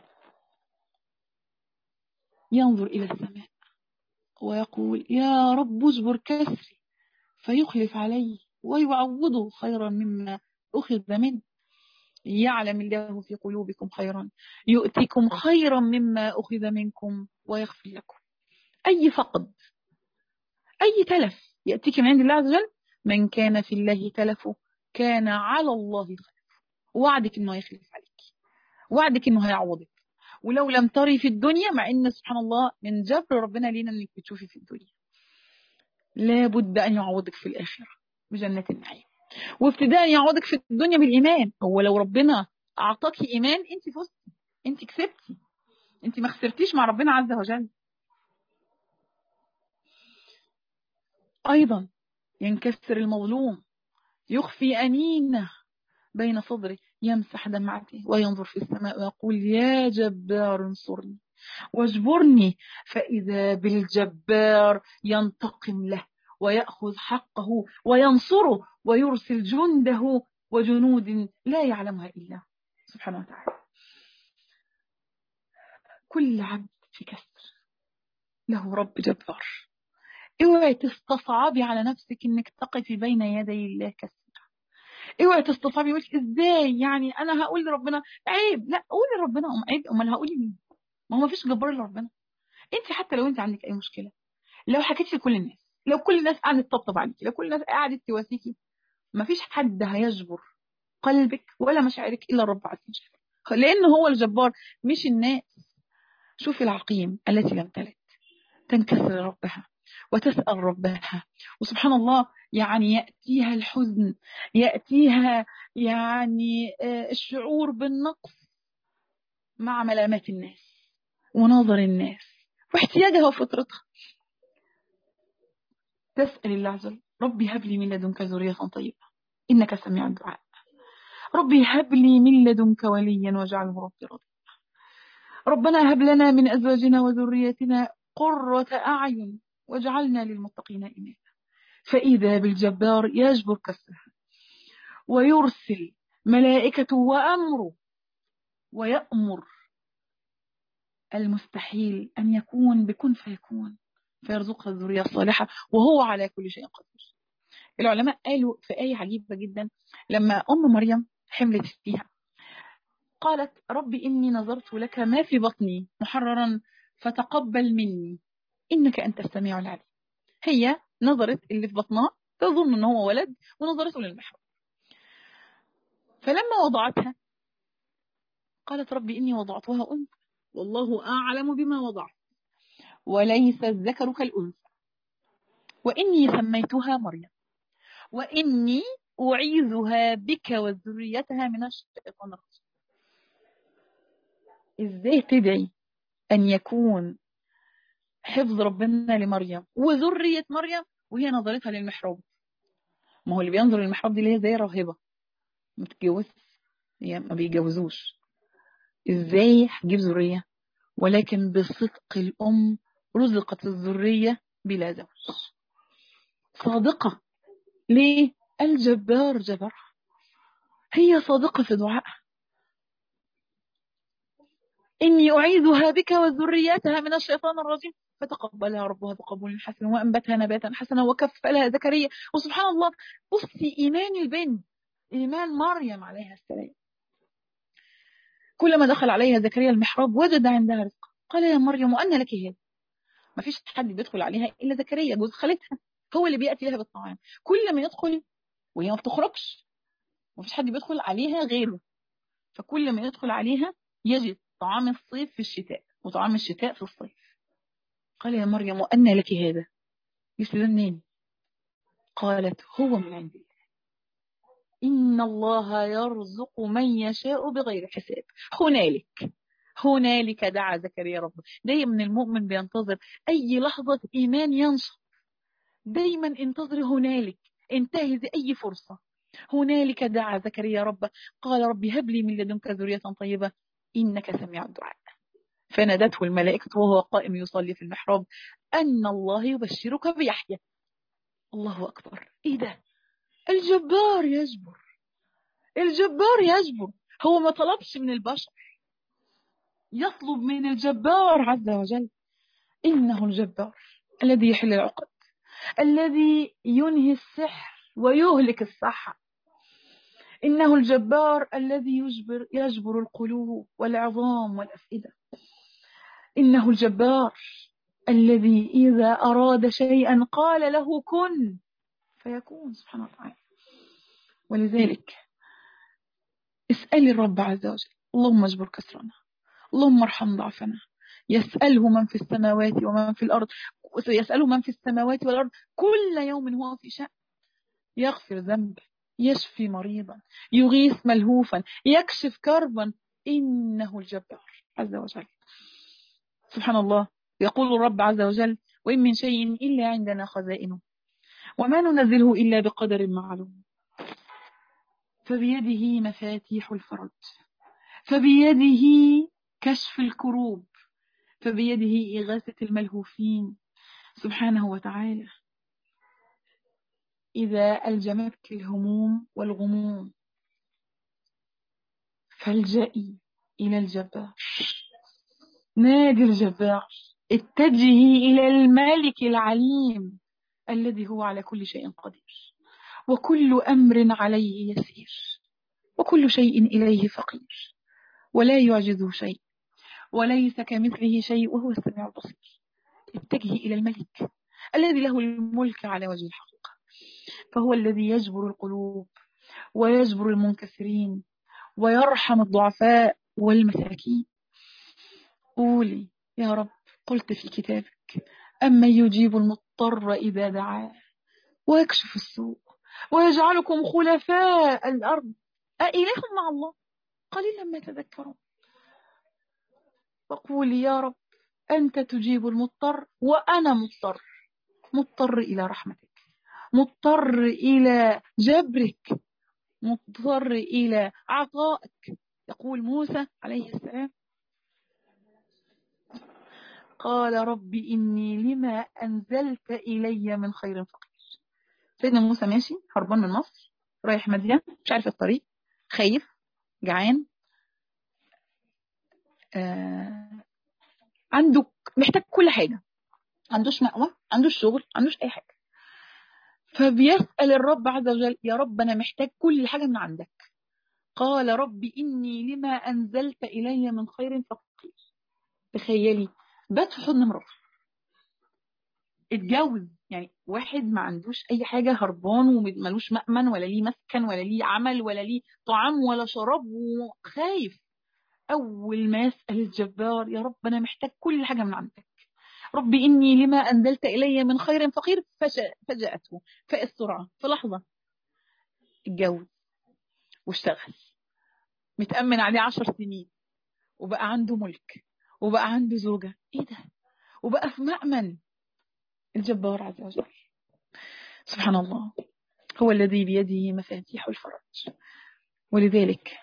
ينظر إلى السماء ويقول يا رب اجبر كسري، فيخلف عليه ويعوضه خيرا مما أخذ منه. يعلم الله في قلوبكم خيرا يؤتكم خيرا مما أخذ منكم ويغفر لكم. أي فقد، أي تلف يأتيك من عند الله عز وجل، من كان في الله تلفه كان على الله خلف. وعدك إنه يخلف عليك، وعدك إنه هيعوضك. ولو لم تري في الدنيا، مع إن سبحان الله من جبر ربنا لينا إنك بتشوفي في الدنيا، لابد أن يعوضك في الآخرة بجنة النعيم. وابتداء يعوضك في الدنيا بالإيمان. هو لو ربنا أعطاك إيمان أنت فزتي، أنت كسبتي، أنت ما خسرتيش مع ربنا عز وجل. أيضا ينكسر المظلوم، يخفي أنينه بين صدره، يمسح دمعته وينظر في السماء ويقول يا جبار انصرني واجبرني، فإذا بالجبار ينتقم له ويأخذ حقه وينصره ويرسل جنده وجنود لا يعلمها إلا هو سبحانه وتعالى. كل عبد في كسر له رب جبار. اوعي تستصعبي على نفسك انك تقفي بين يدي الله كسر. اوعي تستصعبي وقت ازاي يعني انا هقول لربنا عيب، لا قولي لربنا عيب، امال هقولي مين؟ ما هو ما فيش جبار الا ربنا. انت حتى لو انت عندك اي مشكله، لو حكيتي لكل الناس، لو كل الناس قعدت تطبطب عليكي، لو كل الناس قعدت تواسيكي، ما فيش حد هيجبر قلبك ولا مشاعرك الا الرب عز وجل، لان هو الجبار مش الناس. شوفي العقيم التي لم تلد تنكسر ربها وتسأل ربها، وسبحان الله يعني يأتيها الحزن، يأتيها يعني الشعور بالنقص مع ملامات الناس ونظر الناس واحتياجها وفطرتها. تسأل الله عز وجل ربي هب لي من لدنك ذرية طيبة إنك سميع الدعاء، ربي هب لي من لدنك وليا واجعله ربي راضيا، ربنا هب لنا من أزواجنا وذريتنا قرة أعين واجعلنا للمتقين إماما. فإذا بالجبار يجبر كسره ويرسل ملائكته وأمره ويأمر المستحيل أن يكون بكن فيكون، فيرزقها الذرية الصالحة وهو على كل شيء قدير. العلماء قالوا في آية عجيبة جدا، لما أم مريم حملت فيها قالت ربي إني نظرت لك ما في بطني محررا فتقبل مني إنك أنت السميع العليم. هي نظرت اللي في بطنها تظن أنه هو ولد ونظرته للمحراب، فلما وضعتها قالت ربي إني وضعتها أنثى والله أعلم بما وضعت وليس الذكر كالأنثى وإني سميتها مريم وإني أعيذها بك وذريتها من الشيطان الرجيم. إزاي تدعي أن يكون حفظ ربنا لمريم وذرية مريم وهي نظرتها للمحراب؟ ما هو اللي بينظر للمحراب دي اللي هي زي راهبة ما بتتجوزش، هي ما بيجوزوش، إزاي هتجيب ذرية؟ ولكن بصدق الأم رزقت الذرية بلا زوج، صادقة. ليه؟ الجبار جبرها، هي صادقة في دعائها. إني أعيذها بك وذريتها من الشيطان الرجيم فتقبلها ربها بقبول حسن وأنبتها نباتا حسنا وكفلها زكريا. وسبحان الله بصي إيمان البنت، إيمان مريم عليها السلام، كلما دخل عليها زكريا المحراب وجد عندها رزقا قال يا مريم وأن لك هذا. ما فيش حد بيدخل عليها إلا زكريا جوز خالتها، هو اللي بيأتي لها بالطعام، كل ما يدخل وهي ما بتخرجش، ما فيش حد بيدخل عليها غيره، فكل ما يدخل عليها يجد طعام الصيف في الشتاء وطعام الشتاء في الصيف. قال يا مريم وأنى لك هذا؟ قلت له منين؟ قالت هو من عند الله، إن الله يرزق من يشاء بغير حساب. هنالك دعا زكريا ربه. دايما المؤمن بينتظر أي لحظة إيمان ينشط، دايما انتظر هنالك، انتهز أي فرصة. هنالك دعا زكريا ربه قال ربي هب لي من لدنك ذرية طيبة إنك سميع الدعاء. فنادته الملائكة وهو قائم يصلي في المحراب أن الله يبشرك بيحيى. الله أكبر، إيه ده؟ الجبار يجبر، الجبار يجبر. هو ما طلبش من البشر، يطلب من الجبار عز وجل. إنه الجبار الذي يحل العقد، الذي ينهي السحر ويهلك السحر. إنه الجبار الذي يجبر القلوب والعظام والأفئدة. إنه الجبار الذي إذا أراد شيئا قال له كن فيكون سبحانه وتعالى. ولذلك اسأل الرب عز وجل اللهم اجبر كسرنا، اللهم ارحم ضعفنا. يسأله من في السماوات ومن في الأرض، يسأله من في السماوات والأرض كل يوم هو في شأن. يغفر ذنبا، يشفي مريضا، يغيث ملهوفا، يكشف كربا. إنه الجبار عز وجل. سبحان الله. يقول الرب عز وجل وإن من شيء إلا عندنا خزائنه وما ننزله إلا بقدر معلوم. فبيده مفاتيح الفرج، فبيده كشف الكروب، فبيده إغاثة الملهوفين سبحانه وتعالى. إذا ألجمتك الهموم والغموم فالجئي إلى الجبار، نادي الجبار، اتجهي إلى الملك العليم الذي هو على كل شيء قدير، وكل أمر عليه يسير، وكل شيء إليه فقير، ولا يعجزه شيء، وليس كمثله شيء، وهو السميع البصير. اتجهي إلى الملك الذي له الملك على وجه الحقيقة، فهو الذي يجبر القلوب ويجبر المنكسرين ويرحم الضعفاء والمساكين. قولي يا رب قلت في كتابك أما يجيب المضطر إذا دعاه ويكشف السوء ويجعلكم خلفاء الأرض أإله مع الله قليلا ما تذكرون. وقولي يا رب أنت تجيب المضطر وأنا مضطر إلى رحمتك، مضطر إلى جبرك، مضطر إلى عطائك. يقول موسى عليه السلام قال رب إني لما أنزلت إلي من خير فقير. سيدنا موسى ماشي هربان من مصر رايح مدين، مش عارف الطريق، خايف، جعان، عنده محتاج كل حاجة، عندوش مأوى، عندوش شغل، عندوش أي حاجة. فبيسأل الرب عز وجل يا رب أنا محتاج كل حاجة من عندك. قال رب إني لما أنزلت إلي من خير فقير. تخيلي بات في حضن مراته، اتجوز، يعني واحد ما عندوش أي حاجة، هربان وملوش مأمن ولا ليه مسكن ولا ليه عمل ولا ليه طعام ولا شراب وخايف. أول ما يسأل الجبار يا رب أنا محتاج كل حاجة من عندك، رب إني لما أنزلت إلي من خير فقير، فجاءته فاء السرعة في لحظة اتجوز واشتغل، متأمن عليه 10 سنين، وبقى عنده ملك، وبقى عنده زوجة، ايه ده، وبقى في مأمن. الجبار عز وجل سبحان الله هو الذي بيده مفاتيح الفرج. ولذلك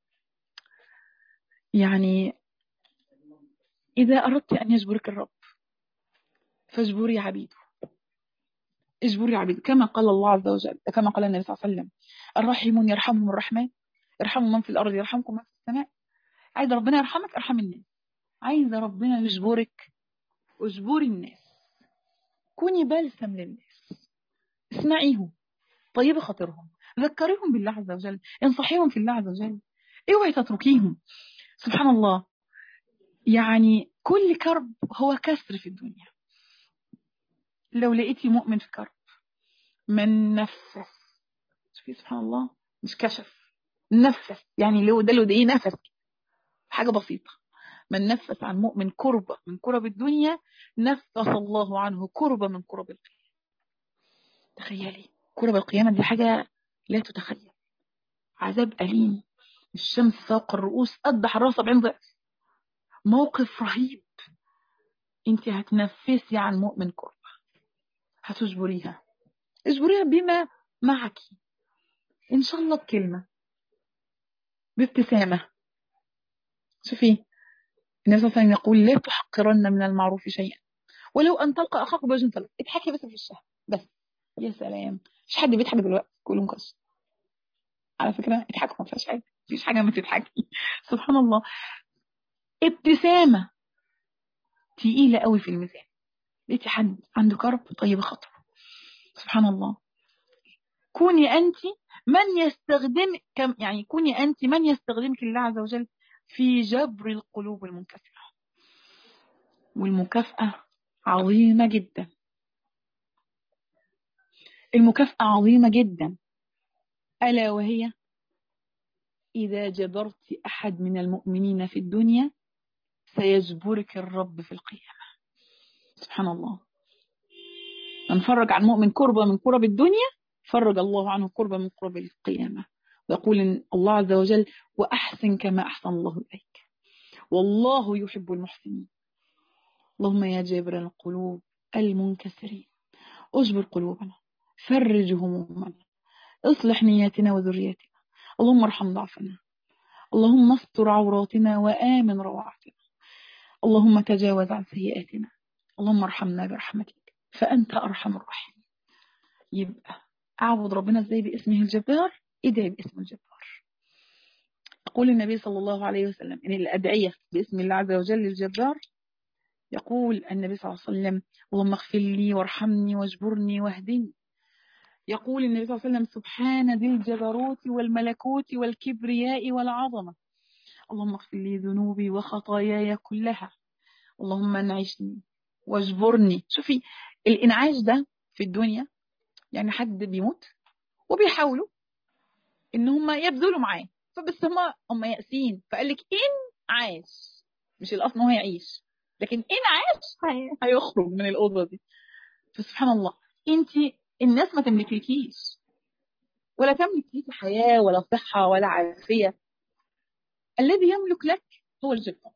يعني إذا أردت أن يجبرك الرب فاجبري عبيده، اجبري عبيده كما قال الله عز وجل، كما قال النبي صلى الله عليه وسلم الراحمون يرحمهم الرحمن، ارحموا من في الأرض يرحمكم من في السماء. عايز ربنا يرحمك ارحم الناس، عايز ربنا يجبرك اجبري الناس، كوني بلسم للناس، اسمعيهم، طيبي خاطرهم، ذكريهم بالله عز وجل، انصحيهم في الله عز وجل، اوعي تتركيهم. سبحان الله يعني كل كرب هو كسر في الدنيا. لو لقيتي مؤمن في كرب من نفس، شوفي سبحان الله مش كشف، نفس، يعني لو ده ايه نفس، حاجة بسيطة، من نفس عن مؤمن كربة من كرب الدنيا نفس الله عنه كربة من كرب القيامة. تخيلي كرب القيامة دي حاجة لا تتخيل، عذاب أليم، الشمس فوق الرؤوس قد حرارة 70 ضعف، موقف رهيب. انت هتنفسي عن مؤمن كربة، هتجبريها، اجبريها بما معك، ان شاء الله بكلمة، بابتسامة. شوفي النبي صلى الله عليه وسلم يقول لا تحقرن من المعروف شيئا ولو ان تلقى اخاك بوجه طلق. اضحكي بس في الشهر بس. يا سلام، مش حد بيضحك دلوقتي، كله مكسر على فكرة. اضحكوا ما فيهاش حاجة، مفيش حاجة ما تضحكي. سبحان الله. ابتسامة تقيلة قوي في الميزان. لقيتي حد عنده كرب، طيب خاطره. سبحان الله. كوني أنت من يستخدم يعني كوني أنت من يستخدمك الله عز وجل في جبر القلوب المنكسرة. والمكافأة عظيمة جدا، المكافأة عظيمة جدا، ألا وهي إذا جبرت أحد من المؤمنين في الدنيا سيجبرك الرب في القيامة. سبحان الله. من فرج عن مؤمن كربة من كرب الدنيا فرج الله عنه كربة من كرب القيامة. ويقول إن الله عز وجل وأحسن كما أحسن الله إليك والله يحب المحسنين. اللهم يا جابر القلوب المنكسرين اجبر قلوبنا، فرج همومنا، اصلح نياتنا وذرياتنا، اللهم ارحم ضعفنا، اللهم استر عوراتنا وآمن روعاتنا، اللهم تجاوز عن سيئاتنا، اللهم ارحمنا برحمتك فأنت أرحم الراحمين. يبقى أعبد ربنا ازاي؟ باسمه الجبار، ادعي باسم الجبار. يقول النبي صلى الله عليه وسلم إن الأدعية باسم الله عز وجل الجبار، يقول النبي صلى الله عليه وسلم اللهم اغفر لي وارحمني واجبرني واهدني. يقول النبي صلى الله عليه وسلم سبحان ذي الجبروت والملكوت والكبرياء والعظمة، اللهم اغفر لي ذنوبي وخطاياي كلها، اللهم انعشني واجبرني. شوفي الانعاش ده في الدنيا يعني حد بيموت وبيحاولوا ان هم يبذلوا معاه، فبس هم يأسين، فقال لك ان عاش، مش الاصل هو يعيش، لكن ان عاش هيخرج من الاوضه دي. فسبحان الله، انت الناس ما تملكيكيش، ولا تملك ليكي حياه ولا صحه ولا عافيه. الذي يملك لك هو الجبار.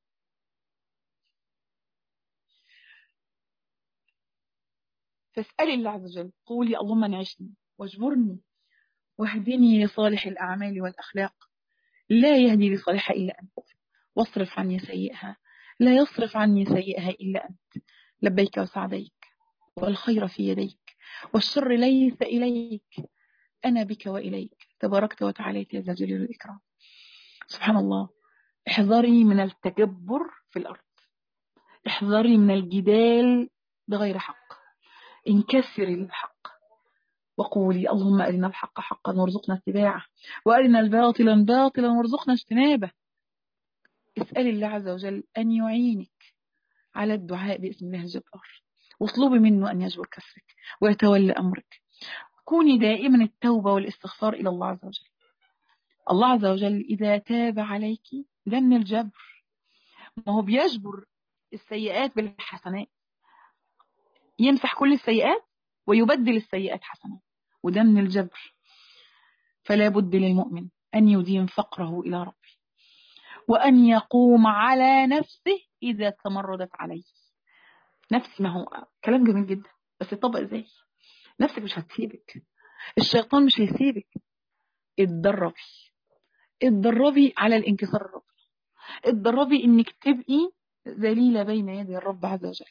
فاسألي الله عز وجل، قولي اللهم انعشني واجبرني واهدني لصالح الأعمال والأخلاق، لا يهدي لصالحها إلا أنت، واصرف عني سيئها، لا يصرف عني سيئها إلا أنت، لبيك وسعديك والخير في يديك والشر ليس إليك، أنا بك وإليك تباركت وتعاليت يا ذا الجلال والإكرام. سبحان الله. احذري من التكبر في الأرض، احذري من الجدال بغير حق، انكسري للحق وقولي اللهم أرنا الحق حقا وارزقنا اتباعه وأرنا الباطل باطلا وارزقنا اجتنابه. اسألي الله عز وجل أن يعينك على الدعاء باسم الله الجبار، واطلبي منه أن يجبر كسرك ويتولى أمرك. كوني دائما التوبة والاستغفار إلى الله عز وجل. الله عز وجل إذا تاب عليك ده من الجبر، ما هو بيجبر السيئات بالحسنات، يمسح كل السيئات ويبدل السيئات حسنات، وده من الجبر. فلا بد للمؤمن أن يدين فقره إلى ربه، وأن يقوم على نفسه إذا تمردت عليه. نفس ما هو كلام جميل جدا، بس طبق ازاي؟ نفسك مش هتسيبك، الشيطان مش هيسيبك. اتدربي، اتدربي على الانكسار الرب، اتدربي انك تبقي ذليلة بين يدي الرب عز وجل.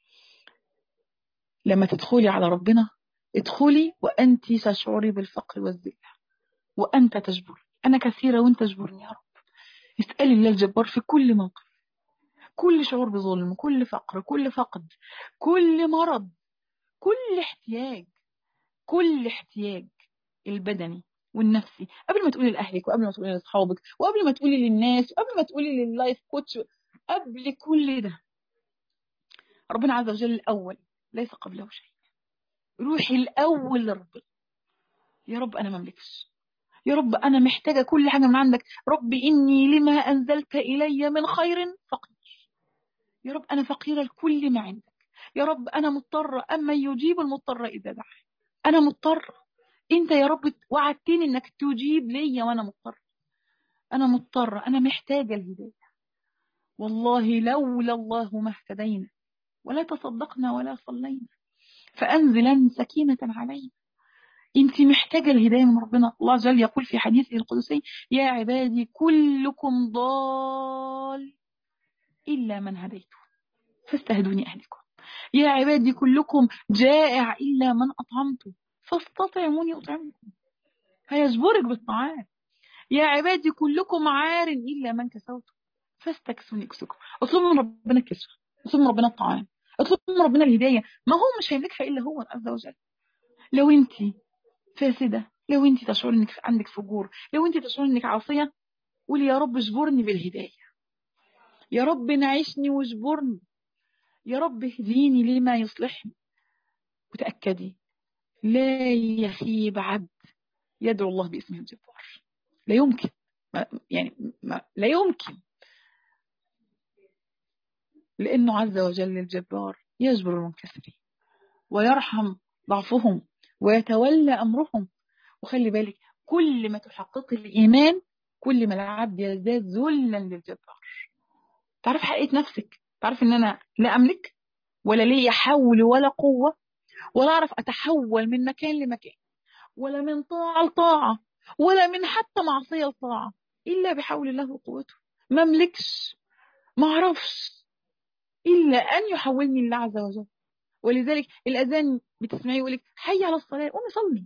لما تدخلي على ربنا ادخلي وأنت تشعري بالفقر والذلة، وأنت تجبر، أنا كثيرة وأنت تجبرني يا رب. اسألي الله الجبار في كل موقف، كل شعور بظلم، كل فقر، كل فقد، كل مرض، كل احتياج، كل احتياج البدني والنفسي، قبل ما تقولي لأهلك وقبل ما تقولي لأصحابك وقبل ما تقولي للناس وقبل ما تقولي لللايف كوتش، قبل كل ده ربنا عز وجل الأول ليس قبله شيء. روحي الأول لربنا، يا رب أنا ما أملكش، يا رب أنا محتاجة كل حاجة من عندك. رب إني لما أنزلت إلي من خير فقير. يا رب أنا فقيرة لكل ما عندك. يا رب أنا مضطرة، أما يجيب المضطر إذا دعا. أنا مضطرة، أنت يا رب وعدتني إنك تجيب لي وأنا مضطرة. أنا مضطرة، أنا محتاجة الهداية. والله لولا الله ما اهتدينا ولا تصدقنا ولا صلينا. فأنزلا سكينة علينا. أنت محتاجة الهداية من ربنا. الله جل يقول في حديثه القدسي: يا عبادي كلكم ضال إلا من هديته فاستهدوني أهلكم. يا عبادي كلكم جائع إلا من أطعمته فاستطعموني أطعمكم. هيجبرك بالطعام. يا عبادي كلكم عار إلا من كسوته فاستكسوني أكسكم. اطلب من ربنا الكسوة، اطلب من ربنا الطعام، اطلب من ربنا الهداية. ما هو مش هيملكها إلا هو عز وجل. لو أنت فاسدة، لو أنت تشعر إنك عندك فجور، لو أنت تشعر إنك عاصية، قولي يا رب اجبرني بالهداية. يا رب نعيشني واجبرني. يا رب اهديني لما يصلحني. وتأكدي لا يخيب عبد يدعو الله باسمه الجبار. لا يمكن. لا يمكن. لأنه عز وجل الجبار يجبر المنكسرين ويرحم ضعفهم ويتولى أمرهم. وخلي بالك، كل ما تحققي الإيمان كل ما العبد يزداد ذلا للجبار. تعرف حقيقة نفسك، تعرف إن أنا لا أملك ولا لي حول ولا قوة، ولا أعرف أتحول من مكان لمكان، ولا من طاعة لطاعة، ولا من حتى معصية لطاعة، إلا بحول الله وقوته. ما أملكش، ما أعرفش إلا أن يحولني الله عز وجل. ولذلك الأذان بتسمعيه يقولك حي على الصلاة، قومي صلي.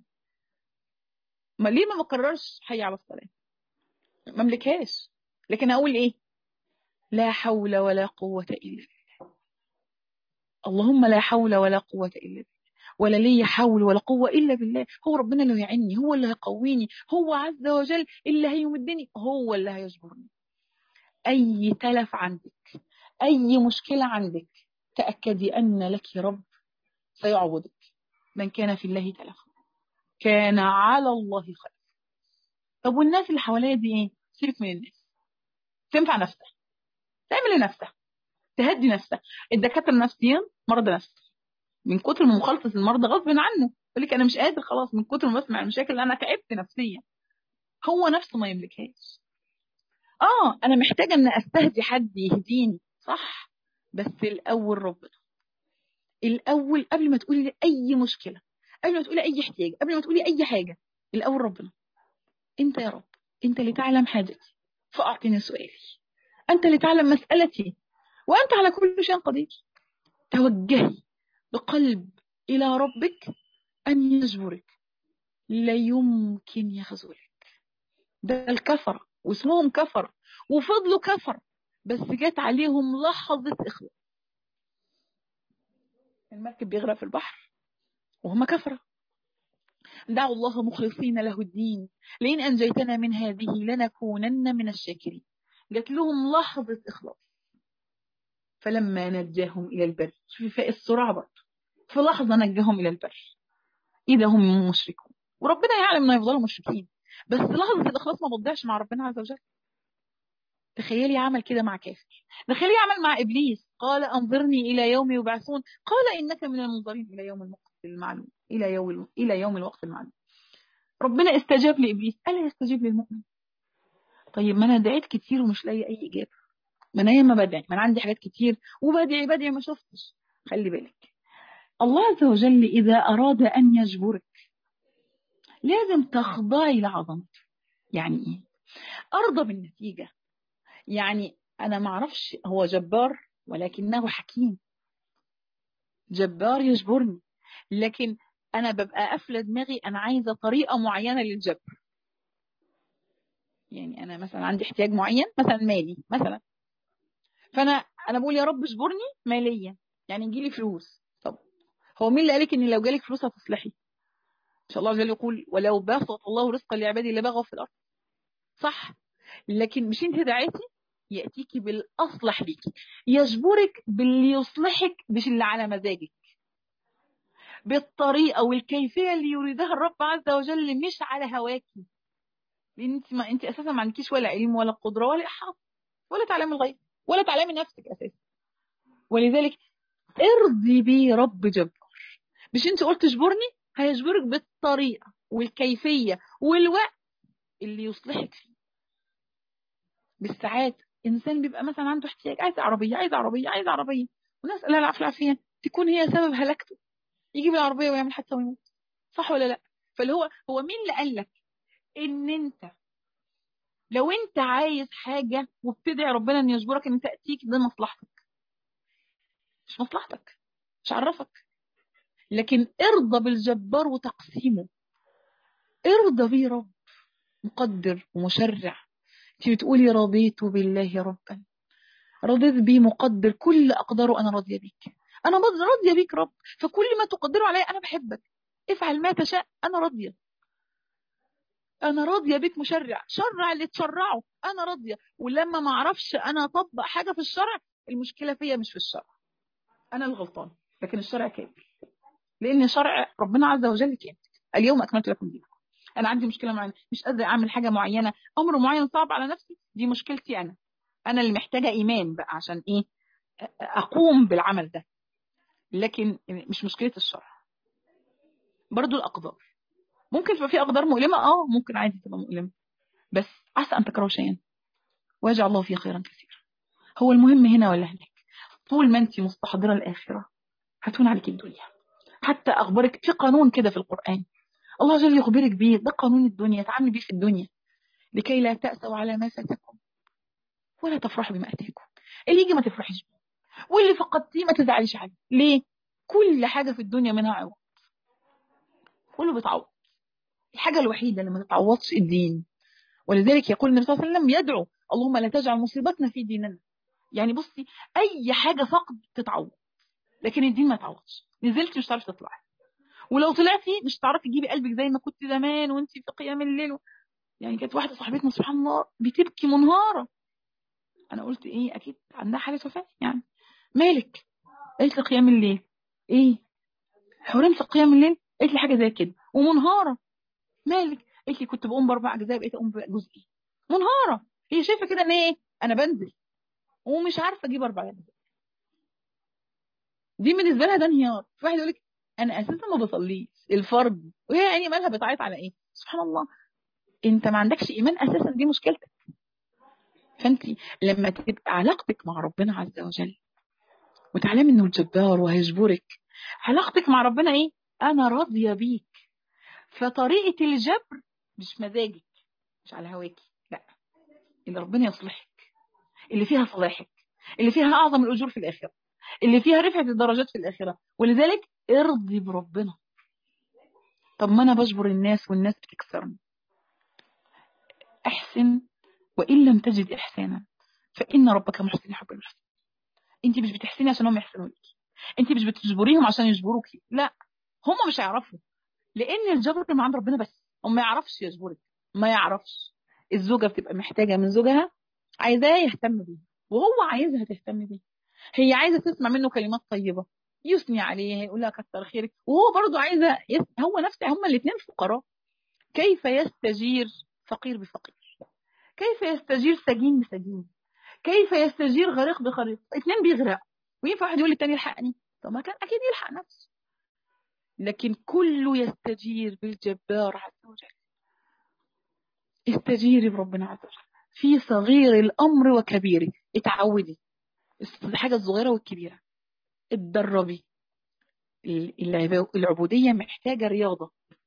ما ليه ما بكررش حي على الصلاة؟ ما أملكهاش، لكن أقول إيه؟ لا حول ولا قوة إلا بالله. اللهم لا حول ولا قوة إلا بالله، ولا لي حول ولا قوة إلا بالله. هو ربنا اللي هيعني، هو اللي هيقويني، هو عز وجل اللي هيمدني، هو اللي هيجبرني. أي تلف عندك، أي مشكلة عندك، تأكدي أن لك رب سيعوضك. من كان في الله تلف كان على الله خير. طب والناس اللي حواليا دي ايه؟ سيبك من الناس. تنفع نفسها، تعمل لنفسها، تهدي نفسها. الدكاتره النفسيين مرضى نفسي، من كتر ما مخالطه المرضى غصب عنه يقول لك انا مش قادر خلاص، من كتر ما بسمع المشاكل انا تعبت نفسيا. هو نفسه ما يملكهاش. انا محتاجه ان استهدي حد يهديني، صح، بس الاول ربنا. الاول قبل ما تقولي لي اي مشكله، قبل ما تقولي اي احتياج، قبل ما تقولي اي حاجه، الاول ربنا. انت يا رب، انت اللي تعلم حاجتي فاعطني سؤالي، انت اللي تعلم مسالتي، وانت على كل شيء قدير. توجهي بقلب الى ربك ان يجبرك. لا يمكن يخذلك. ده الكفر واسمهم كفر وفضلوا كفر، بس جت عليهم لحظه اخلاص. المركب بيغرق في البحر وهم كفره، دعوا الله مخلصين له الدين لئن أنجيتنا من هذه لنكونن من الشاكرين. جات لهم لحظة إخلاص. فلما نجاهم إلى البر، شوفي فاء السرعة برضه، في لحظة نجاهم إلى البر إذا هم مشركون. وربنا يعلم إنه يفضلوا مشركين، بس لحظة الإخلاص ما بتضيعش مع ربنا عز وجل. تخيلي عمل كده مع كافر، تخيلي عمل مع إبليس، قال أنظرني إلى يوم يبعثون، قال إنك من المنظرين إلى يوم الوقت المعلوم، إلى يوم الوقت المعلوم. ربنا استجاب لإبليس، ألا يستجيب للمؤمن؟ طيب ما أنا دعيت كتير ومش لاقي أي إجابة. ما أنا ياما بدعي، ما أنا عندي حاجات كتير وبدعي ما شفتش. خلي بالك، الله عز وجل إذا أراد أن يجبرك لازم تخضعي لعظمته. يعني إيه؟ أرضى بالنتيجة. يعني أنا معرفش، هو جبار ولكنه حكيم. جبار يجبرني، لكن أنا ببقى قافلة دماغي، أنا عايزة طريقة معينة للجبر. يعني أنا مثلا عندي احتياج معين، مثلا مالي مثلا، فانا بقول يا رب اجبرني ماليا، يعني يجي لي فلوس. طب هو مين اللي قالك ان لو جالك فلوس هتصلحي؟ ان شاء الله عز وجل يقول ولو بسط الله رزقا لعباده لبغوا في الارض، صح. لكن مش انت دعيتي ياتيكي بالاصلح ليكي، يجبرك باللي يصلحك مش اللي على مزاجك، بالطريقه والكيفيه اللي يريدها الرب عز وجل مش على هواكي. لان انت اساسا ما عندكيش ولا علم ولا قدره ولا احاطه ولا تعلمي الغيب ولا تعلمي نفسك اساسا. ولذلك ارضي بي رب جبار. مش انت قلت اجبرني، هيجبرك بالطريقه والكيفيه والوقت اللي يصلحك فيه. بالساعات انسان بيبقى مثلا عنده احتياج، عايز عربيه عايز عربيه عايز عربيه، ونسال الله العافيه العافيه، تكون هي سبب هلاكته، يجيب العربيه ويعمل حادثه ويموت. صح ولا لا؟ فاللي هو مين اللي قال لك ان انت لو انت عايز حاجه وبتدعي ربنا ان يجبرك ان تاتيك، ده مصلحتك؟ مش مصلحتك، مش عرفك. لكن ارضى بالجبار وتقسيمه، ارضى بيه رب مقدر ومشرع. انت بتقولي رضيت بالله ربا، رضيت بيه مقدر كل اقداره، انا راضيه بيك، انا راضيه بيك رب، فكل ما تقدره عليا انا بحبك، افعل ما تشاء انا راضيه. انا راضيه بيك مشرع، شرع اللي تشرعه انا راضيه. ولما ما اعرفش انا اطبق حاجه في الشرع، المشكله فيا مش في الشرع، انا الغلطان، لكن الشرع كامل. لان شرع ربنا عز وجل كامل. اليوم اكملت لكم دينكم. انا عندي مشكله معينه، مش قادره اعمل حاجه معينه، امر معين صعب على نفسي، دي مشكلتي انا اللي محتاجه ايمان بقى عشان ايه اقوم بالعمل ده. لكن مش مشكله الشرع. برضو الاقدار ممكن تبقى في اقدار مؤلمه، ممكن عادي تبقى مؤلمه، بس عسى ان تكرهوا شيئا ويجعل الله فيه خيرا كثيرا. هو المهم هنا ولا هناك؟ طول ما انت مستحضره الاخره هتون عليك الدنيا. حتى اخبارك في قانون كده في القران، الله جل يخبرك بيه، ده قانون الدنيا، تعاملي بيه في الدنيا، لكي لا تأسوا على ما فاتكم ولا تفرحوا بما اتاكم. اللي يجي ما تفرحيش بيه، واللي فقدتيه ما تزعليش عليه. ليه؟ كل حاجه في الدنيا منها عوض، كله بيتعوض. الحاجه الوحيده اللي ما تتعوضش الدين. ولذلك يقول النبي صلى الله عليه وسلم يدعو اللهم لا تجعل مصيبتنا في ديننا. يعني بصي، اي حاجه فقد تتعوض، لكن الدين ما يتعوضش. نزلتي مش هتعرفي تطلعي، ولو طلعتي مش هتعرفي تجيبي قلبك زي ما كنت زمان وانت في قيام الليل. يعني كانت واحده صاحبتنا سبحان الله بتبكي منهاره، انا قلت ايه اكيد عندها حاله وفاه يعني، مالك؟ قالت لي قيام الليل. ايه حرمت قيام الليل؟ قالت لي حاجه زي كده ومنهاره. مالك؟ قالت لي كنت بقوم باربع اجزاء بقيت اقوم بجزئين. منهاره، هي شايفه كده ان ايه، انا بنزل ومش عارفه اجيب اربع اجزاء. دي بالنسبه لها ده انهيار. في واحد يقول لك انا اساسا ما بصليش الفرض، وهي يعني مالها بتعيط على ايه؟ سبحان الله، انت ما عندكش ايمان اساسا، دي مشكلتك. فانت لما تبقى علاقتك مع ربنا عز وجل وتعلمي انه الجبار وهيجبرك، علاقتك مع ربنا ايه؟ انا راضيه بيك. فطريقه الجبر مش مزاجك، مش على هواكي، لا، اللي ربنا يصلحك، اللي فيها صلاحك، اللي فيها اعظم الاجور في الاخره، اللي فيها رفعه الدرجات في الاخره. ولذلك ارضي بربنا. طب ما انا بجبر الناس والناس بتكسرني. احسن وان لم تجد احسانا فان ربك محسن يحب المحسن. انت مش بتحسني عشان هم يحسنوا لك، انت مش بتجبريهم عشان يجبروكي، لا، هم مش هيعرفوا. لان الجبر من عند ربنا، بس هو ما يعرفش يجبرك، ما يعرفش. الزوجه بتبقى محتاجه من زوجها، عايزاه يهتم بيها، وهو عايزها تهتم بيه. هي عايزه تسمع منه كلمات طيبه، يثني عليها، يقول لها كتر خيرك، وهو برضه عايزه هو نفسه، هما الاثنين فقراء. كيف يستجير فقير بفقير؟ كيف يستجير سجين بسجين؟ كيف يستجير غريق بغريق؟ اثنين بيغرقوا، وينفع واحد يقول للتاني الحقني؟ طب ما كان اكيد يلحق نفسه. لكن كله يستجير بالجبار عز وجل. استجيري بربنا عز وجل في صغير الامر وكبيره. اتعودي الحاجه الصغيره والكبيره، اتدربي. العبوديه محتاجه رياضه،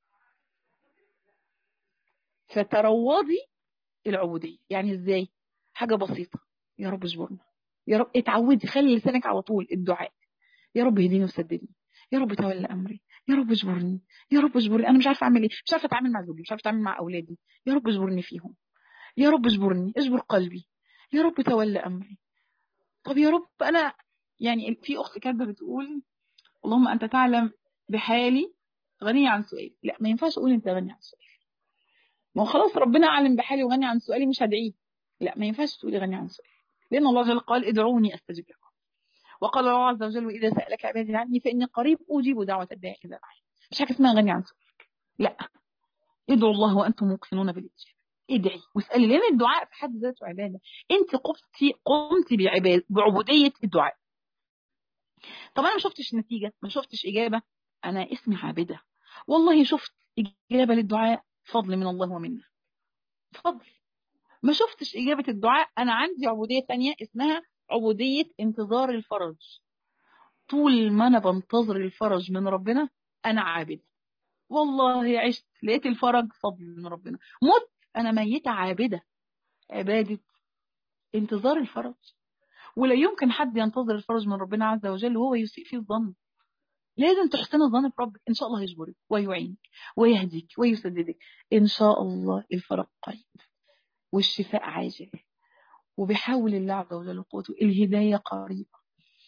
فتروضي العبوديه. يعني ازاي؟ حاجه بسيطه، يا رب اجبرنا، يا رب. اتعودي، خلي لسانك على طول الدعاء، يا رب اهديني وسددني، يا رب تولى امري، يا رب اجبرني، يا رب اجبرني، انا مش عارفه اعمل ايه، مش عارفه اتعامل مع زوجي، مش عارفه اتعامل مع اولادي، يا رب اجبرني فيهم، يا رب اجبرني، اجبر قلبي، يا رب تولى امري. طب يا رب انا، يعني في اخت كاتبه بتقول اللهم انت تعلم بحالي غنية عن سؤالي. لا، ما ينفعش اقول انت غني عن سؤالي، ما هو خلاص ربنا اعلم بحالي وغني عن سؤالي، مش هدعيه. لا، ما ينفعش تقولي غني عن سؤالي، لان الله جل قال ادعوني استجب لكم. وقال الله عز وجل واذا سالك عبادي عني فاني قريب اجيب دعوه الداعي اذا دعاني. مش حاجه اسمها غني عن سؤالك، لا، ادعوا الله وانتم موقنون بالاجابه. ادعي واسألي، لأن الدعاء في حد ذاته عبادة. أنت قمتي بعبودية الدعاء. طب أنا ما شفتش نتيجة، ما شفتش إجابة، أنا اسمي عابدة. والله شفت إجابة للدعاء، فضل من الله ومنه، فضل. ما شفتش إجابة الدعاء، أنا عندي عبودية تانية اسمها عبودية انتظار الفرج. طول ما أنا بنتظر الفرج من ربنا أنا عابد. والله عشت لقيت الفرج، فضل من ربنا. مت أنا ميتة عابدة، عبادة انتظار الفرج. ولا يمكن حد ينتظر الفرج من ربنا عز وجل وهو يسيء فيه الظن. لازم تحسن الظن بربك، إن شاء الله يجبرك ويعينك ويهديك ويسددك. إن شاء الله الفرج قريب والشفاء عاجل، وبحول الله عز وجل وقوته الهداية قريبة،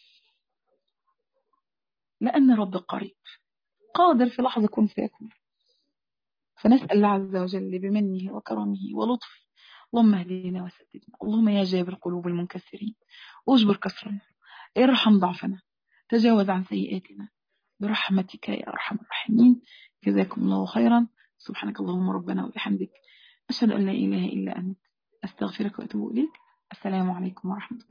لأن رب قريب قادر في لحظة كن فيكون. فنسأل الله عز وجل بمنه وكرمه ولطفه، اللهم اهدنا وسددنا، اللهم يا جابر قلوب المنكسرين اجبر كسرنا، ارحم ضعفنا، تجاوز عن سيئاتنا برحمتك يا أرحم الراحمين. جزاكم الله خيرا. سبحانك اللهم ربنا وبحمدك، أشهد أن لا إله إلا أنت، أستغفرك وأتوب إليك. السلام عليكم ورحمة الله.